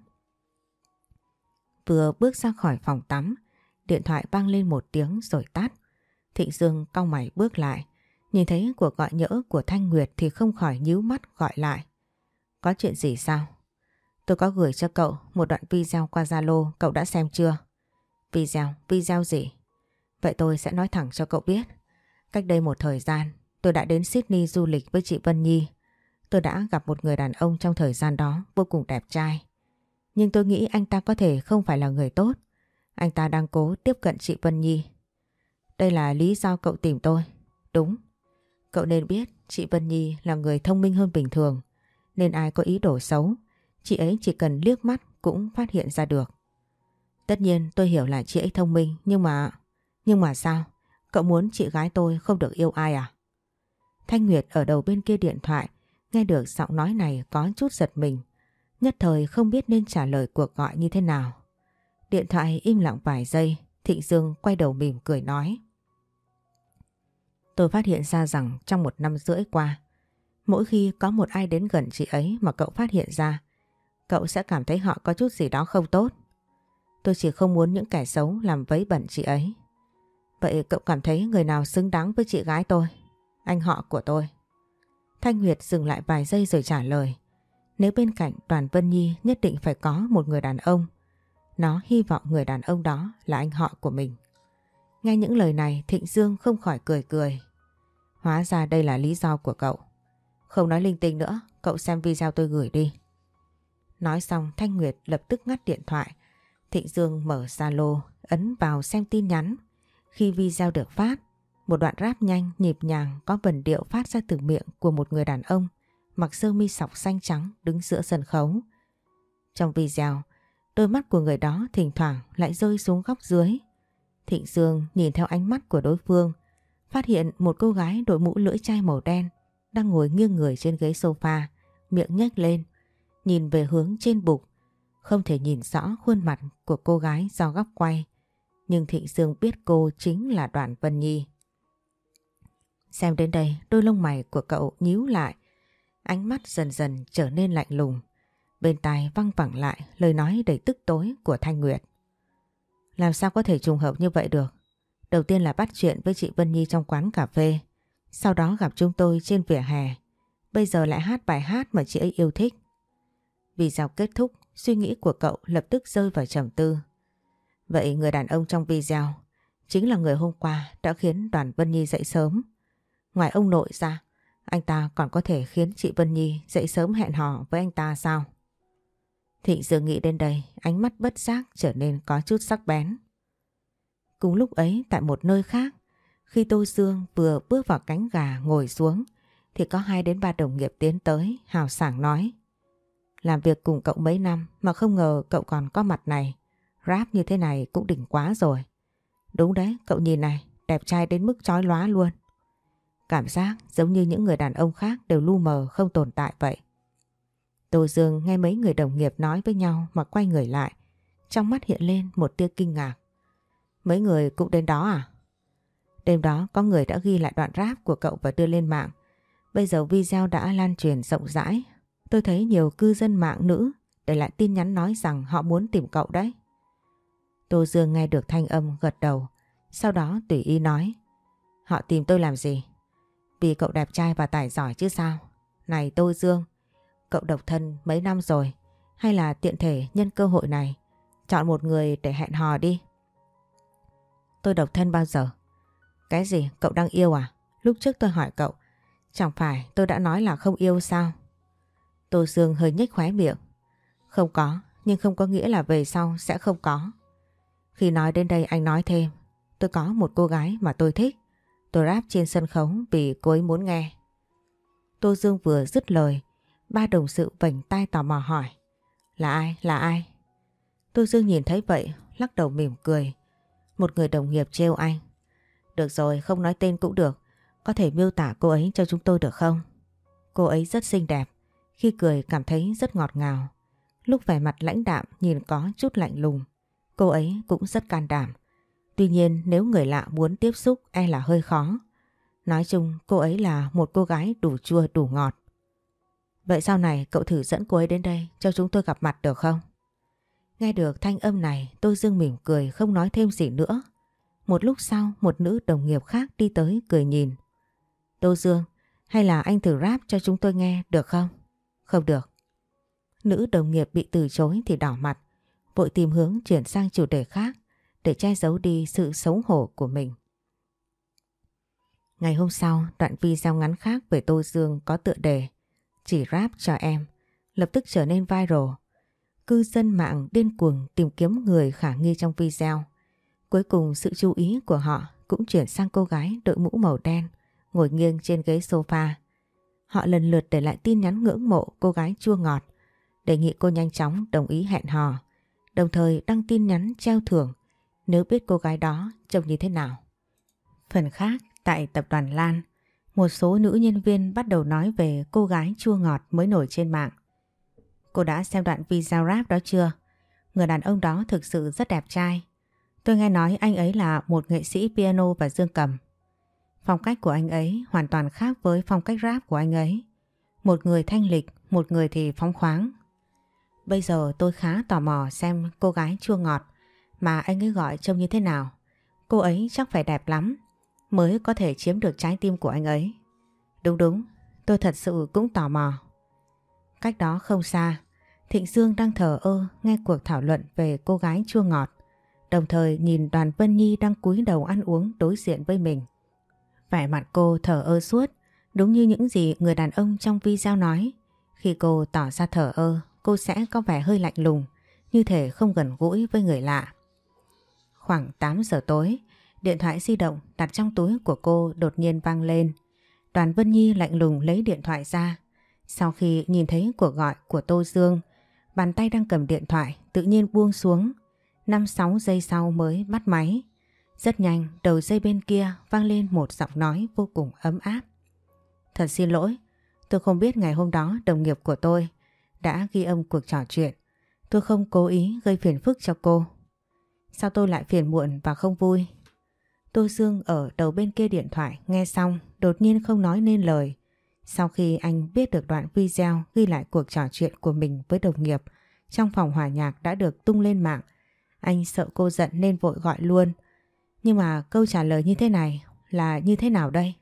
Vừa bước ra khỏi phòng tắm, điện thoại vang lên một tiếng rồi tắt. Thịnh Dương cau mày bước lại, nhìn thấy cuộc gọi nhỡ của Thanh Nguyệt thì không khỏi nhíu mắt gọi lại. Có chuyện gì sao? Tôi có gửi cho cậu một đoạn video qua Zalo, cậu đã xem chưa? Video? Video gì? Vậy tôi sẽ nói thẳng cho cậu biết. Cách đây một thời gian, tôi đã đến Sydney du lịch với chị Vân Nhi. Tôi đã gặp một người đàn ông trong thời gian đó vô cùng đẹp trai. Nhưng tôi nghĩ anh ta có thể không phải là người tốt. Anh ta đang cố tiếp cận chị Vân Nhi. Đây là lý do cậu tìm tôi. Đúng. Cậu nên biết chị Vân Nhi là người thông minh hơn bình thường. Nên ai có ý đồ xấu, chị ấy chỉ cần liếc mắt cũng phát hiện ra được. Tất nhiên tôi hiểu là chị ấy thông minh, nhưng mà... Nhưng mà sao? Cậu muốn chị gái tôi không được yêu ai à? Thanh Nguyệt ở đầu bên kia điện thoại, nghe được giọng nói này có chút giật mình. Nhất thời không biết nên trả lời cuộc gọi như thế nào. Điện thoại im lặng vài giây, Thịnh Dương quay đầu mỉm cười nói. Tôi phát hiện ra rằng trong một năm rưỡi qua, mỗi khi có một ai đến gần chị ấy mà cậu phát hiện ra, cậu sẽ cảm thấy họ có chút gì đó không tốt. Tôi chỉ không muốn những kẻ xấu làm vấy bẩn chị ấy. Vậy cậu cảm thấy người nào xứng đáng với chị gái tôi? Anh họ của tôi. Thanh Nguyệt dừng lại vài giây rồi trả lời. Nếu bên cạnh Đoàn Vân Nhi nhất định phải có một người đàn ông, nó hy vọng người đàn ông đó là anh họ của mình. Nghe những lời này, Thịnh Dương không khỏi cười cười. Hóa ra đây là lý do của cậu. Không nói linh tinh nữa, cậu xem video tôi gửi đi. Nói xong Thanh Nguyệt lập tức ngắt điện thoại. Thịnh Dương mở Zalo, ấn vào xem tin nhắn. Khi video được phát, một đoạn rap nhanh, nhịp nhàng có vần điệu phát ra từ miệng của một người đàn ông mặc sơ mi sọc xanh trắng đứng giữa sân khấu. Trong video, đôi mắt của người đó thỉnh thoảng lại rơi xuống góc dưới. Thịnh Dương nhìn theo ánh mắt của đối phương, phát hiện một cô gái đội mũ lưỡi chai màu đen đang ngồi nghiêng người trên ghế sofa, miệng nhếch lên, nhìn về hướng trên bục. Không thể nhìn rõ khuôn mặt của cô gái do góc quay, nhưng Thịnh Dương biết cô chính là Đoàn Vân Nhi. Xem đến đây, đôi lông mày của cậu nhíu lại, ánh mắt dần dần trở nên lạnh lùng. Bên tai văng vẳng lại lời nói đầy tức tối của Thanh Nguyệt. Làm sao có thể trùng hợp như vậy được? Đầu tiên là bắt chuyện với chị Vân Nhi trong quán cà phê, sau đó gặp chúng tôi trên vỉa hè, bây giờ lại hát bài hát mà chị ấy yêu thích. Vì sao kết thúc, suy nghĩ của cậu lập tức rơi vào trầm tư. Vậy người đàn ông trong video chính là người hôm qua đã khiến Đoàn Vân Nhi dậy sớm. Ngoài ông nội ra, anh ta còn có thể khiến chị Vân Nhi dậy sớm hẹn hò với anh ta sao? Thịnh Dương nghĩ đến đây, ánh mắt bất giác trở nên có chút sắc bén. Cùng lúc ấy tại một nơi khác, khi Tô Dương vừa bước vào cánh gà ngồi xuống, thì có hai đến ba đồng nghiệp tiến tới hào sảng nói. Làm việc cùng cậu mấy năm mà không ngờ cậu còn có mặt này. Rap như thế này cũng đỉnh quá rồi. Đúng đấy, cậu nhìn này, đẹp trai đến mức chói lóa luôn. Cảm giác giống như những người đàn ông khác đều lu mờ không tồn tại vậy. Tô Dương nghe mấy người đồng nghiệp nói với nhau mà quay người lại. Trong mắt hiện lên một tia kinh ngạc. Mấy người cũng đến đó à? Đêm đó có người đã ghi lại đoạn rap của cậu và đưa lên mạng. Bây giờ video đã lan truyền rộng rãi. Tôi thấy nhiều cư dân mạng nữ để lại tin nhắn nói rằng họ muốn tìm cậu đấy. Tô Dương nghe được thanh âm gật đầu. Sau đó tùy ý nói. Họ tìm tôi làm gì? Vì cậu đẹp trai và tài giỏi chứ sao? Này Tô Dương, cậu độc thân mấy năm rồi. Hay là tiện thể nhân cơ hội này chọn một người để hẹn hò đi. Tôi độc thân bao giờ? Cái gì? Cậu đang yêu à? Lúc trước tôi hỏi cậu, chẳng phải tôi đã nói là không yêu sao? Tô Dương hơi nhếch khóe miệng. Không có, nhưng không có nghĩa là về sau sẽ không có. Khi nói đến đây anh nói thêm. Tôi có một cô gái mà tôi thích. Tôi rap trên sân khấu vì cô ấy muốn nghe. Tô Dương vừa dứt lời, ba đồng sự vành tai tò mò hỏi. Là ai? Là ai? Tô Dương nhìn thấy vậy, lắc đầu mỉm cười. Một người đồng nghiệp trêu anh. Được rồi, không nói tên cũng được. Có thể miêu tả cô ấy cho chúng tôi được không? Cô ấy rất xinh đẹp. Khi cười cảm thấy rất ngọt ngào. Lúc vẻ mặt lãnh đạm nhìn có chút lạnh lùng. Cô ấy cũng rất can đảm. Tuy nhiên nếu người lạ muốn tiếp xúc e là hơi khó. Nói chung cô ấy là một cô gái đủ chua đủ ngọt. Vậy sau này cậu thử dẫn cô ấy đến đây cho chúng tôi gặp mặt được không? Nghe được thanh âm này Tô Dương mỉm cười không nói thêm gì nữa. Một lúc sau một nữ đồng nghiệp khác đi tới cười nhìn. Tô Dương, hay là anh thử rap cho chúng tôi nghe được không? Không được. Nữ đồng nghiệp bị từ chối thì đỏ mặt, vội tìm hướng chuyển sang chủ đề khác để che giấu đi sự xấu hổ của mình. Ngày hôm sau, đoạn video ngắn khác về Tô Dương có tựa đề Chỉ rap cho em lập tức trở nên viral. Cư dân mạng điên cuồng tìm kiếm người khả nghi trong video. Cuối cùng sự chú ý của họ cũng chuyển sang cô gái đội mũ màu đen ngồi nghiêng trên ghế sofa. Họ lần lượt để lại tin nhắn ngưỡng mộ cô gái chua ngọt, đề nghị cô nhanh chóng đồng ý hẹn hò, đồng thời đăng tin nhắn treo thưởng nếu biết cô gái đó trông như thế nào. Phần khác, tại tập đoàn Lan, một số nữ nhân viên bắt đầu nói về cô gái chua ngọt mới nổi trên mạng. Cô đã xem đoạn video rap đó chưa? Người đàn ông đó thực sự rất đẹp trai. Tôi nghe nói anh ấy là một nghệ sĩ piano và dương cầm. Phong cách của anh ấy hoàn toàn khác với phong cách rap của anh ấy. Một người thanh lịch, một người thì phóng khoáng. Bây giờ tôi khá tò mò xem cô gái chua ngọt mà anh ấy gọi trông như thế nào. Cô ấy chắc phải đẹp lắm mới có thể chiếm được trái tim của anh ấy. Đúng đúng, tôi thật sự cũng tò mò. Cách đó không xa, Thịnh Dương đang thờ ơ nghe cuộc thảo luận về cô gái chua ngọt, đồng thời nhìn Đoàn Vân Nhi đang cúi đầu ăn uống đối diện với mình. Vẻ mặt cô thờ ơ suốt, đúng như những gì người đàn ông trong video nói. Khi cô tỏ ra thờ ơ, cô sẽ có vẻ hơi lạnh lùng, như thể không gần gũi với người lạ. Khoảng tám giờ tối, điện thoại di động đặt trong túi của cô đột nhiên vang lên. Đoàn Vân Nhi lạnh lùng lấy điện thoại ra. Sau khi nhìn thấy cuộc gọi của Tô Dương, bàn tay đang cầm điện thoại tự nhiên buông xuống. năm sáu giây sau mới bắt máy. Rất nhanh, đầu dây bên kia vang lên một giọng nói vô cùng ấm áp. Thật xin lỗi, tôi không biết ngày hôm đó đồng nghiệp của tôi đã ghi âm cuộc trò chuyện. Tôi không cố ý gây phiền phức cho cô. Sao tôi lại phiền muộn và không vui? Tô Dương ở đầu bên kia điện thoại nghe xong đột nhiên không nói nên lời. Sau khi anh biết được đoạn video ghi lại cuộc trò chuyện của mình với đồng nghiệp trong phòng hòa nhạc đã được tung lên mạng, anh sợ cô giận nên vội gọi luôn. Nhưng mà câu trả lời như thế này là như thế nào đây?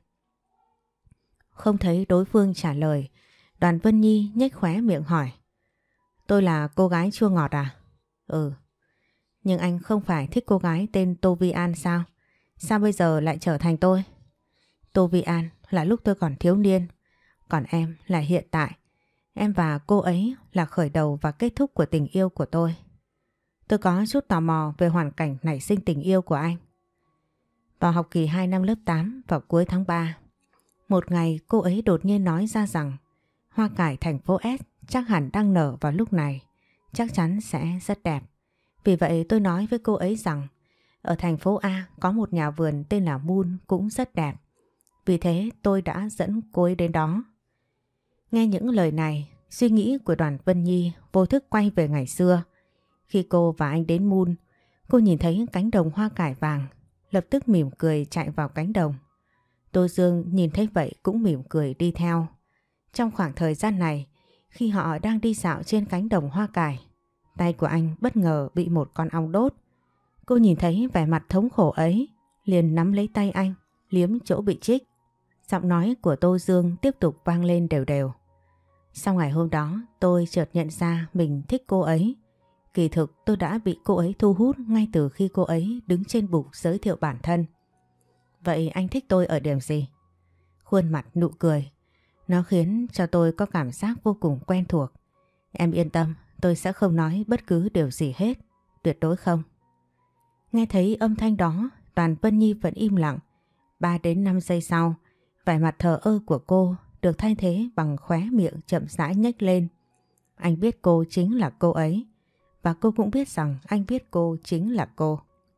Không thấy đối phương trả lời, Đoàn Vân Nhi nhếch khóe miệng hỏi. Tôi là cô gái chua ngọt à? Ừ. Nhưng anh không phải thích cô gái tên Tô Vi An sao? Sao bây giờ lại trở thành tôi? Tô Vi An là lúc tôi còn thiếu niên, còn em là hiện tại. Em và cô ấy là khởi đầu và kết thúc của tình yêu của tôi. Tôi có chút tò mò về hoàn cảnh nảy sinh tình yêu của anh. Vào học kỳ hai năm lớp tám vào cuối tháng ba, một ngày cô ấy đột nhiên nói ra rằng hoa cải thành phố S chắc hẳn đang nở vào lúc này, chắc chắn sẽ rất đẹp. Vì vậy tôi nói với cô ấy rằng ở thành phố A có một nhà vườn tên là Moon cũng rất đẹp. Vì thế tôi đã dẫn cô ấy đến đó. Nghe những lời này, suy nghĩ của Đoàn Vân Nhi vô thức quay về ngày xưa. Khi cô và anh đến Moon, cô nhìn thấy cánh đồng hoa cải vàng, lập tức mỉm cười chạy vào cánh đồng. Tô Dương nhìn thấy vậy cũng mỉm cười đi theo. Trong khoảng thời gian này, khi họ đang đi dạo trên cánh đồng hoa cải, tay của anh bất ngờ bị một con ong đốt. Cô nhìn thấy vẻ mặt thống khổ ấy, liền nắm lấy tay anh, liếm chỗ bị chích. Giọng nói của Tô Dương tiếp tục vang lên đều đều. Sau ngày hôm đó, tôi chợt nhận ra mình thích cô ấy. Kỳ thực tôi đã bị cô ấy thu hút ngay từ khi cô ấy đứng trên bục giới thiệu bản thân. Vậy anh thích tôi ở điểm gì? Khuôn mặt nụ cười. Nó khiến cho tôi có cảm giác vô cùng quen thuộc. Em yên tâm, tôi sẽ không nói bất cứ điều gì hết. Tuyệt đối không. Nghe thấy âm thanh đó, Đoàn Vân Nhi vẫn im lặng. ba đến năm giây sau, vẻ mặt thờ ơ của cô được thay thế bằng khóe miệng chậm rãi nhếch lên. Anh biết cô chính là cô ấy. Và cô cũng biết rằng anh biết cô chính là cô.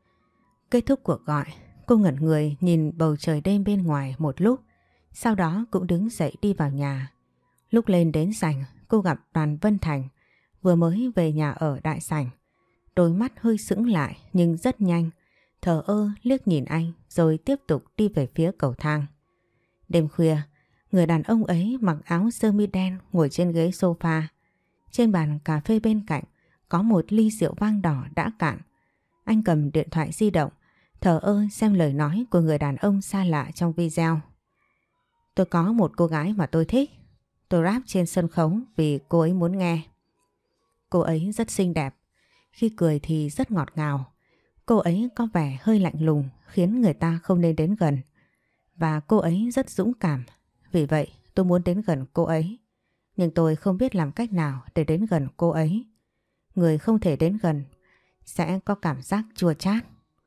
Kết thúc cuộc gọi, cô ngẩn người nhìn bầu trời đêm bên ngoài một lúc. Sau đó cũng đứng dậy đi vào nhà. Lúc lên đến sảnh, cô gặp Đoàn Vân Thành vừa mới về nhà ở đại sảnh. Đôi mắt hơi sững lại nhưng rất nhanh, thờ ơ liếc nhìn anh rồi tiếp tục đi về phía cầu thang. Đêm khuya, người đàn ông ấy mặc áo sơ mi đen ngồi trên ghế sofa. Trên bàn cà phê bên cạnh có một ly rượu vang đỏ đã cạn. Anh cầm điện thoại di động, thờ ơ xem lời nói của người đàn ông xa lạ trong video. Tôi có một cô gái mà tôi thích. Tôi rap trên sân khấu vì cô ấy muốn nghe. Cô ấy rất xinh đẹp. Khi cười thì rất ngọt ngào. Cô ấy có vẻ hơi lạnh lùng khiến người ta không nên đến gần. Và cô ấy rất dũng cảm. Vì vậy tôi muốn đến gần cô ấy. Nhưng tôi không biết làm cách nào để đến gần cô ấy. Người không thể đến gần sẽ có cảm giác chua chát.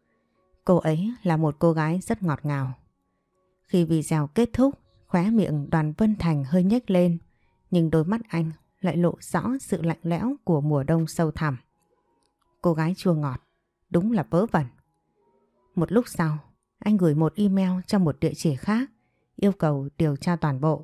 Cô ấy là một cô gái rất ngọt ngào. Khi video kết thúc, khóe miệng Đoàn Vân Thành hơi nhếch lên, nhưng đôi mắt anh lại lộ rõ sự lạnh lẽo của mùa đông sâu thẳm. Cô gái chua ngọt, đúng là vớ vẩn. Một lúc sau, anh gửi một email cho một địa chỉ khác, yêu cầu điều tra toàn bộ.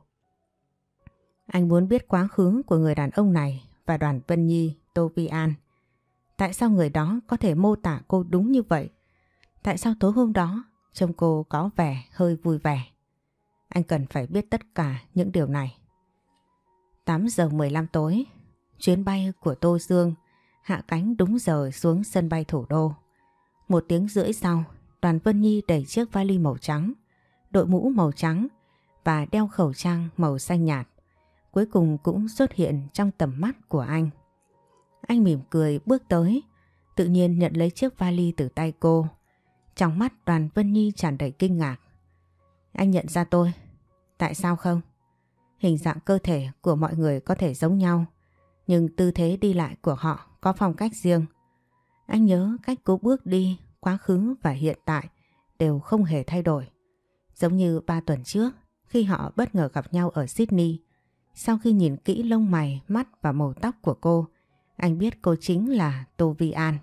Anh muốn biết quá khứ của người đàn ông này và Đoàn Vân Nhi, Tô Vi An. Tại sao người đó có thể mô tả cô đúng như vậy? Tại sao tối hôm đó trông cô có vẻ hơi vui vẻ? Anh cần phải biết tất cả những điều này. tám giờ mười lăm tối, chuyến bay của Tô Dương hạ cánh đúng giờ xuống sân bay thủ đô. Một tiếng rưỡi sau, Đoàn Vân Nhi đẩy chiếc vali màu trắng, đội mũ màu trắng và đeo khẩu trang màu xanh nhạt. Cuối cùng cũng xuất hiện trong tầm mắt của anh. Anh mỉm cười bước tới, tự nhiên nhận lấy chiếc vali từ tay cô. Trong mắt Đoàn Vân Nhi tràn đầy kinh ngạc. Anh nhận ra tôi. Tại sao không? Hình dạng cơ thể của mọi người có thể giống nhau, nhưng tư thế đi lại của họ có phong cách riêng. Anh nhớ cách cô bước đi, quá khứ và hiện tại đều không hề thay đổi. Giống như ba tuần trước khi họ bất ngờ gặp nhau ở Sydney. Sau khi nhìn kỹ lông mày, mắt và màu tóc của cô, anh biết cô chính là Tô Vi An.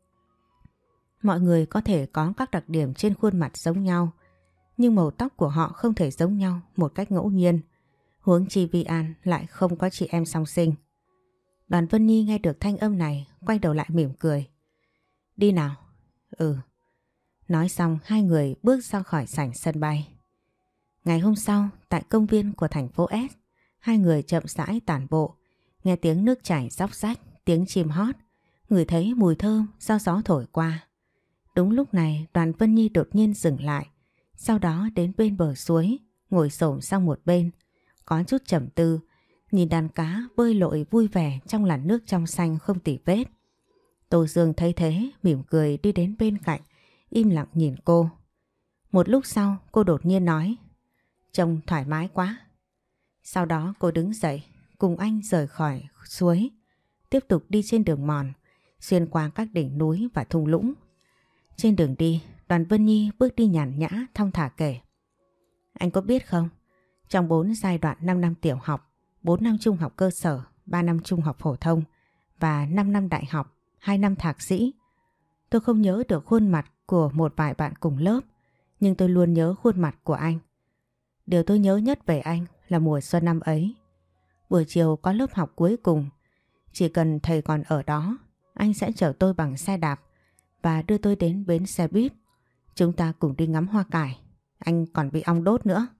Mọi người có thể có các đặc điểm trên khuôn mặt giống nhau, nhưng màu tóc của họ không thể giống nhau một cách ngẫu nhiên. Huống chi Vi An lại không có chị em song sinh. Đoàn Vân Nhi nghe được thanh âm này, quay đầu lại mỉm cười. Đi nào. Ừ. Nói xong hai người bước ra khỏi sảnh sân bay. Ngày hôm sau, tại công viên của thành phố S, hai người chậm rãi tản bộ, nghe tiếng nước chảy róc rách, tiếng chim hót, ngửi thấy mùi thơm do gió thổi qua. Đúng lúc này Đoàn Vân Nhi đột nhiên dừng lại, sau đó đến bên bờ suối, ngồi xổm sang một bên, có chút trầm tư, nhìn đàn cá bơi lội vui vẻ trong làn nước trong xanh không tì vết. Tô Dương thấy thế, mỉm cười đi đến bên cạnh, im lặng nhìn cô. Một lúc sau cô đột nhiên nói, trông thoải mái quá. Sau đó cô đứng dậy, cùng anh rời khỏi suối, tiếp tục đi trên đường mòn, xuyên qua các đỉnh núi và thung lũng. Trên đường đi, Đoàn Vân Nhi bước đi nhàn nhã, thong thả kể. Anh có biết không, trong bốn giai đoạn năm năm tiểu học, bốn năm trung học cơ sở ba năm trung học phổ thông và năm năm đại học, hai năm thạc sĩ. Tôi không nhớ được khuôn mặt của một vài bạn cùng lớp, nhưng tôi luôn nhớ khuôn mặt của anh. Điều tôi nhớ nhất về anh là mùa xuân năm ấy. Buổi chiều có lớp học cuối cùng, chỉ cần thầy còn ở đó, anh sẽ chở tôi bằng xe đạp và đưa tôi đến bến xe buýt. Chúng ta cùng đi ngắm hoa cải, anh còn bị ong đốt nữa.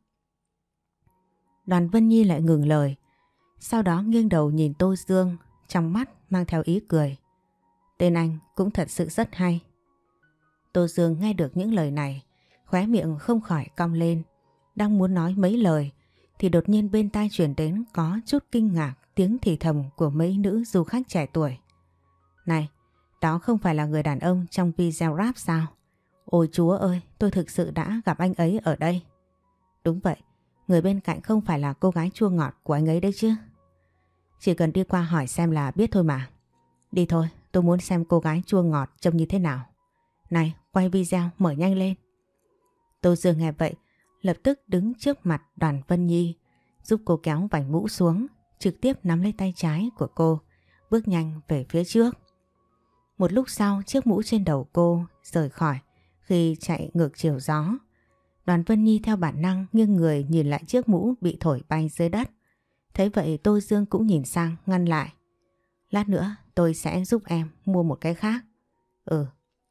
Đoàn Vân Nhi lại ngừng lời, sau đó nghiêng đầu nhìn Tô Dương, trong mắt mang theo ý cười. Tên anh cũng thật sự rất hay. Tô Dương nghe được những lời này, khóe miệng không khỏi cong lên, đang muốn nói mấy lời thì đột nhiên bên tai truyền đến có chút kinh ngạc tiếng thì thầm của mấy nữ du khách trẻ tuổi. Này, đó không phải là người đàn ông trong video rap sao? Ôi Chúa ơi, tôi thực sự đã gặp anh ấy ở đây. Đúng vậy, người bên cạnh không phải là cô gái chua ngọt của anh ấy đấy chứ. Chỉ cần đi qua hỏi xem là biết thôi mà. Đi thôi, tôi muốn xem cô gái chua ngọt trông như thế nào. Này, quay video, mở nhanh lên. Tô Dương nghe vậy, lập tức đứng trước mặt Đoàn Vân Nhi, giúp cô kéo vành mũ xuống, trực tiếp nắm lấy tay trái của cô, bước nhanh về phía trước. Một lúc sau, chiếc mũ trên đầu cô rời khỏi khi chạy ngược chiều gió. Đoàn Vân Nhi theo bản năng nghiêng người nhìn lại chiếc mũ bị thổi bay dưới đất. Thấy vậy Tô Dương cũng nhìn sang ngăn lại. Lát nữa tôi sẽ giúp em mua một cái khác. Ừ.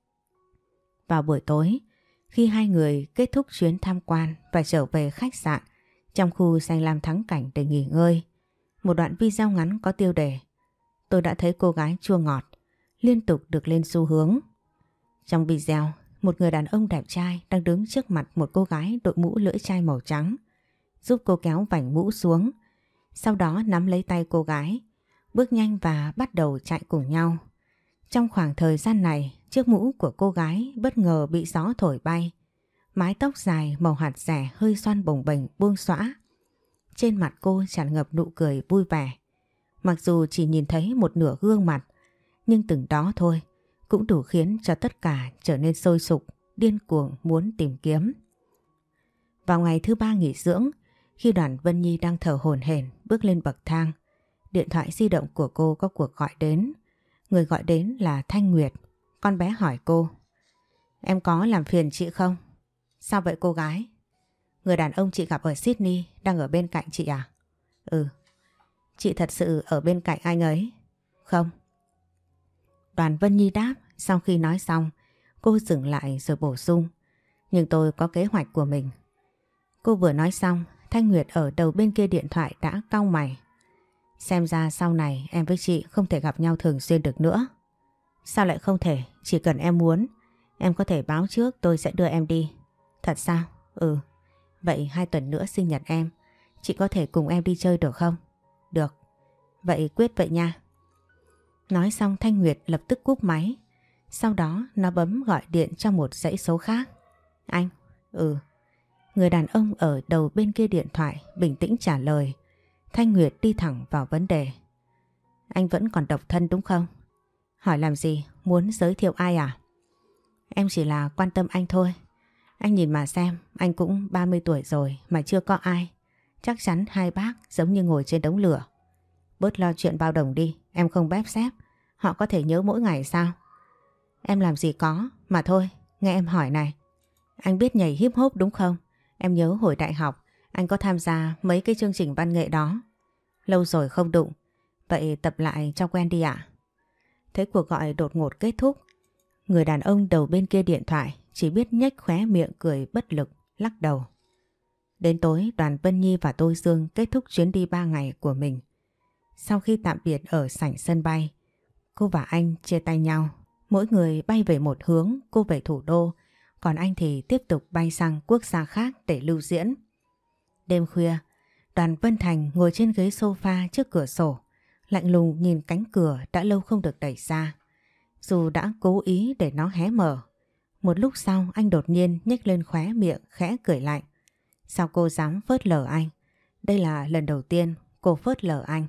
Vào buổi tối, khi hai người kết thúc chuyến tham quan và trở về khách sạn trong khu danh lam thắng cảnh để nghỉ ngơi, một đoạn video ngắn có tiêu đề Tôi đã thấy cô gái chua ngọt liên tục được lên xu hướng. Trong video, một người đàn ông đẹp trai đang đứng trước mặt một cô gái đội mũ lưỡi chai màu trắng, giúp cô kéo vành mũ xuống, sau đó nắm lấy tay cô gái, bước nhanh và bắt đầu chạy cùng nhau. Trong khoảng thời gian này, chiếc mũ của cô gái bất ngờ bị gió thổi bay, mái tóc dài màu hạt rẻ hơi xoăn bồng bềnh buông xõa. Trên mặt cô tràn ngập nụ cười vui vẻ. Mặc dù chỉ nhìn thấy một nửa gương mặt, nhưng từng đó thôi cũng đủ khiến cho tất cả trở nên sôi sục, điên cuồng muốn tìm kiếm. Vào ngày thứ ba nghỉ dưỡng, khi Đoàn Vân Nhi đang thở hổn hển bước lên bậc thang, điện thoại di động của cô có cuộc gọi đến. Người gọi đến là Thanh Nguyệt. Con bé hỏi cô: Em có làm phiền chị không? Sao vậy cô gái? Người đàn ông chị gặp ở Sydney đang ở bên cạnh chị à? Ừ. Chị thật sự ở bên cạnh anh ấy? Không. Đoàn Vân Nhi đáp. Sau khi nói xong, cô dừng lại rồi bổ sung: Nhưng tôi có kế hoạch của mình. Cô vừa nói xong, Thanh Nguyệt ở đầu bên kia điện thoại đã cau mày. Xem ra sau này em với chị không thể gặp nhau thường xuyên được nữa. Sao lại không thể? Chỉ cần em muốn, em có thể báo trước tôi sẽ đưa em đi. Thật sao? Ừ. Vậy hai tuần nữa sinh nhật em, chị có thể cùng em đi chơi được không? Được. Vậy quyết vậy nha. Nói xong Thanh Nguyệt lập tức cúp máy. Sau đó nó bấm gọi điện cho một dãy số khác. Anh? Ừ. Người đàn ông ở đầu bên kia điện thoại bình tĩnh trả lời. Thanh Nguyệt đi thẳng vào vấn đề. Anh vẫn còn độc thân đúng không? Hỏi làm gì? Muốn giới thiệu ai à? Em chỉ là quan tâm anh thôi. Anh nhìn mà xem, anh cũng ba mươi tuổi rồi mà chưa có ai. Chắc chắn hai bác giống như ngồi trên đống lửa. Bớt lo chuyện bao đồng đi, em không bép xép. Họ có thể nhớ mỗi ngày sao? Em làm gì có, mà thôi, nghe em hỏi này. Anh biết nhảy hip hop đúng không? Em nhớ hồi đại học, anh có tham gia mấy cái chương trình văn nghệ đó. Lâu rồi không đụng, vậy tập lại cho quen đi ạ. Thế cuộc gọi đột ngột kết thúc. Người đàn ông đầu bên kia điện thoại chỉ biết nhếch khóe miệng cười bất lực, lắc đầu. Đến tối, Đoàn Vân Nhi và Tô Dương kết thúc chuyến đi ba ngày của mình. Sau khi tạm biệt ở sảnh sân bay, cô và anh chia tay nhau. Mỗi người bay về một hướng, cô về thủ đô, còn anh thì tiếp tục bay sang quốc gia khác để lưu diễn. Đêm khuya, Đoàn Vân Thành ngồi trên ghế sofa trước cửa sổ, lạnh lùng nhìn cánh cửa đã lâu không được đẩy ra. Dù đã cố ý để nó hé mở. Một lúc sau anh đột nhiên nhếch lên khóe miệng khẽ cười lạnh. Sao cô dám phớt lờ anh? Đây là lần đầu tiên cô phớt lờ anh.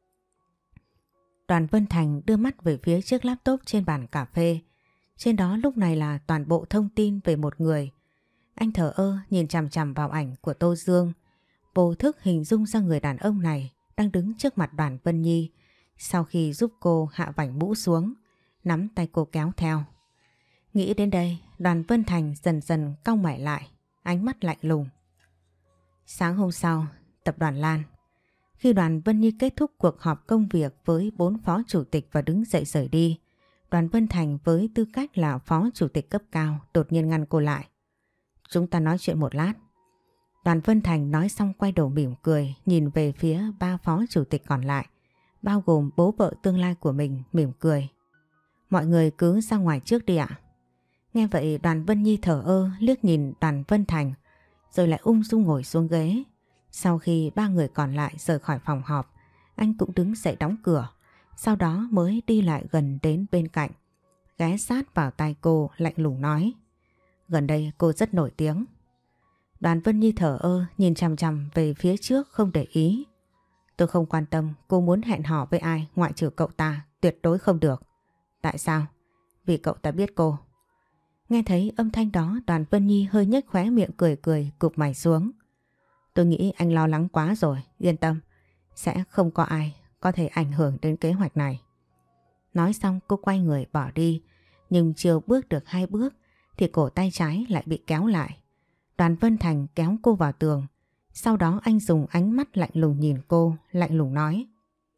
Đoàn Vân Thành đưa mắt về phía chiếc laptop trên bàn cà phê. Trên đó lúc này là toàn bộ thông tin về một người. Anh thờ ơ nhìn chằm chằm vào ảnh của Tô Dương, vô thức hình dung ra người đàn ông này đang đứng trước mặt Đoàn Vân Nhi sau khi giúp cô hạ vành mũ xuống, nắm tay cô kéo theo. Nghĩ đến đây, Đoàn Vân Thành dần dần cau mày lại, ánh mắt lạnh lùng. Sáng hôm sau, tập đoàn Lan. Khi Đoàn Vân Nhi kết thúc cuộc họp công việc với bốn phó chủ tịch và đứng dậy rời đi, Đoàn Vân Thành với tư cách là phó chủ tịch cấp cao đột nhiên ngăn cô lại. Chúng ta nói chuyện một lát. Đoàn Vân Thành nói xong quay đầu mỉm cười, nhìn về phía ba phó chủ tịch còn lại, bao gồm bố vợ tương lai của mình, mỉm cười. Mọi người cứ ra ngoài trước đi ạ. Nghe vậy Đoàn Vân Nhi thở ơ liếc nhìn Đoàn Vân Thành, rồi lại ung dung ngồi xuống ghế. Sau khi ba người còn lại rời khỏi phòng họp, anh cũng đứng dậy đóng cửa, sau đó mới đi lại gần đến bên cạnh, ghé sát vào tai cô lạnh lùng nói. Gần đây cô rất nổi tiếng. Đoàn Vân Nhi thở ơ nhìn chằm chằm về phía trước không để ý. Tôi không quan tâm cô muốn hẹn hò với ai ngoại trừ cậu ta, tuyệt đối không được. Tại sao? Vì cậu ta biết cô. Nghe thấy âm thanh đó, Đoàn Vân Nhi hơi nhếch khóe miệng cười cười, cụp mày xuống. Tôi nghĩ anh lo lắng quá rồi, yên tâm. Sẽ không có ai có thể ảnh hưởng đến kế hoạch này. Nói xong cô quay người bỏ đi, nhưng chưa bước được hai bước thì cổ tay trái lại bị kéo lại. Đoàn Vân Thành kéo cô vào tường. Sau đó anh dùng ánh mắt lạnh lùng nhìn cô, lạnh lùng nói.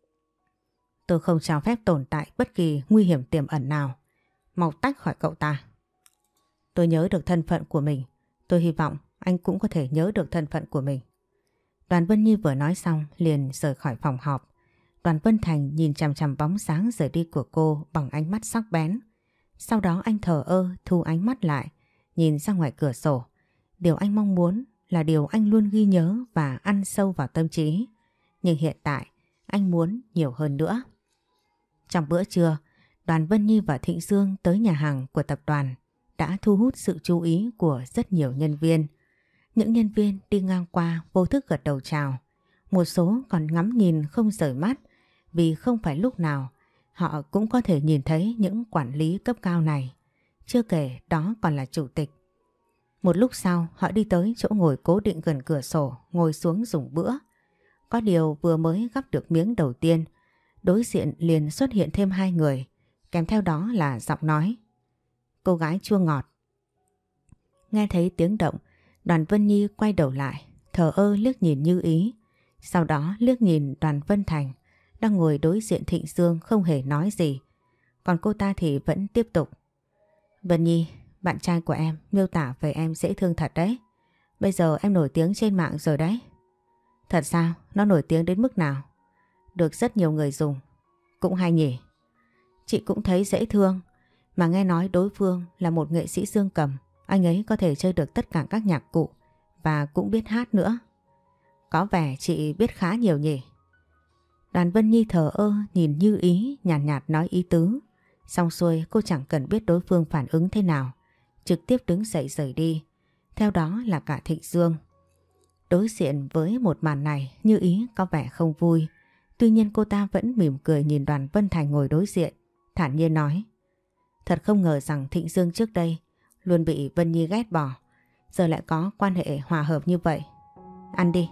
Tôi không cho phép tồn tại bất kỳ nguy hiểm tiềm ẩn nào. Mau tách khỏi cậu ta. Tôi nhớ được thân phận của mình. Tôi hy vọng anh cũng có thể nhớ được thân phận của mình. Đoàn Vân Nhi vừa nói xong liền rời khỏi phòng họp. Đoàn Vân Thành nhìn chằm chằm bóng sáng rời đi của cô bằng ánh mắt sắc bén. Sau đó anh thờ ơ thu ánh mắt lại, nhìn ra ngoài cửa sổ. Điều anh mong muốn là điều anh luôn ghi nhớ và ăn sâu vào tâm trí. Nhưng hiện tại anh muốn nhiều hơn nữa. Trong bữa trưa, Đoàn Vân Nhi và Thịnh Dương tới nhà hàng của tập đoàn đã thu hút sự chú ý của rất nhiều nhân viên. Những nhân viên đi ngang qua vô thức gật đầu chào. Một số còn ngắm nhìn không rời mắt vì không phải lúc nào họ cũng có thể nhìn thấy những quản lý cấp cao này. Chưa kể đó còn là chủ tịch. Một lúc sau họ đi tới chỗ ngồi cố định gần cửa sổ, ngồi xuống dùng bữa. Có điều vừa mới gắp được miếng đầu tiên, đối diện liền xuất hiện thêm hai người, kèm theo đó là giọng nói. Cô gái chua ngọt. Nghe thấy tiếng động, Đoàn Vân Nhi quay đầu lại, thờ ơ liếc nhìn Như Ý. Sau đó liếc nhìn Đoàn Vân Thành, đang ngồi đối diện Thịnh Dương không hề nói gì. Còn cô ta thì vẫn tiếp tục. Vân Nhi, bạn trai của em miêu tả về em dễ thương thật đấy. Bây giờ em nổi tiếng trên mạng rồi đấy. Thật sao? Nó nổi tiếng đến mức nào? Được rất nhiều người dùng. Cũng hay nhỉ. Chị cũng thấy dễ thương. Mà nghe nói đối phương là một nghệ sĩ dương cầm. Anh ấy có thể chơi được tất cả các nhạc cụ và cũng biết hát nữa. Có vẻ chị biết khá nhiều nhỉ. Đoàn Vân Nhi thờ ơ nhìn Như Ý, nhàn nhạt, nhạt nói ý tứ. Xong xuôi cô chẳng cần biết đối phương phản ứng thế nào, trực tiếp đứng dậy rời đi. Theo đó là cả Thịnh Dương. Đối diện với một màn này, Như Ý có vẻ không vui. Tuy nhiên cô ta vẫn mỉm cười nhìn Đoàn Vân Thành ngồi đối diện, thản nhiên nói. Thật không ngờ rằng Thịnh Dương trước đây luôn bị Vân Nhi ghét bỏ, giờ lại có quan hệ hòa hợp như vậy. Ăn đi.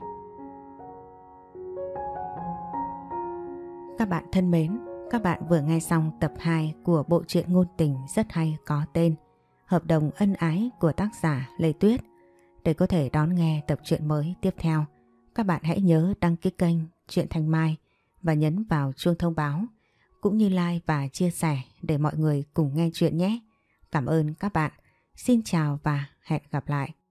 Các bạn thân mến, các bạn vừa nghe xong tập hai của bộ truyện ngôn tình rất hay có tên Hợp đồng ân ái của tác giả Lê Tuyết. Để có thể đón nghe tập truyện mới tiếp theo, các bạn hãy nhớ đăng ký kênh Truyện Thanh Mai và nhấn vào chuông thông báo, cũng như like và chia sẻ để mọi người cùng nghe chuyện nhé. Cảm ơn các bạn. Xin chào và hẹn gặp lại.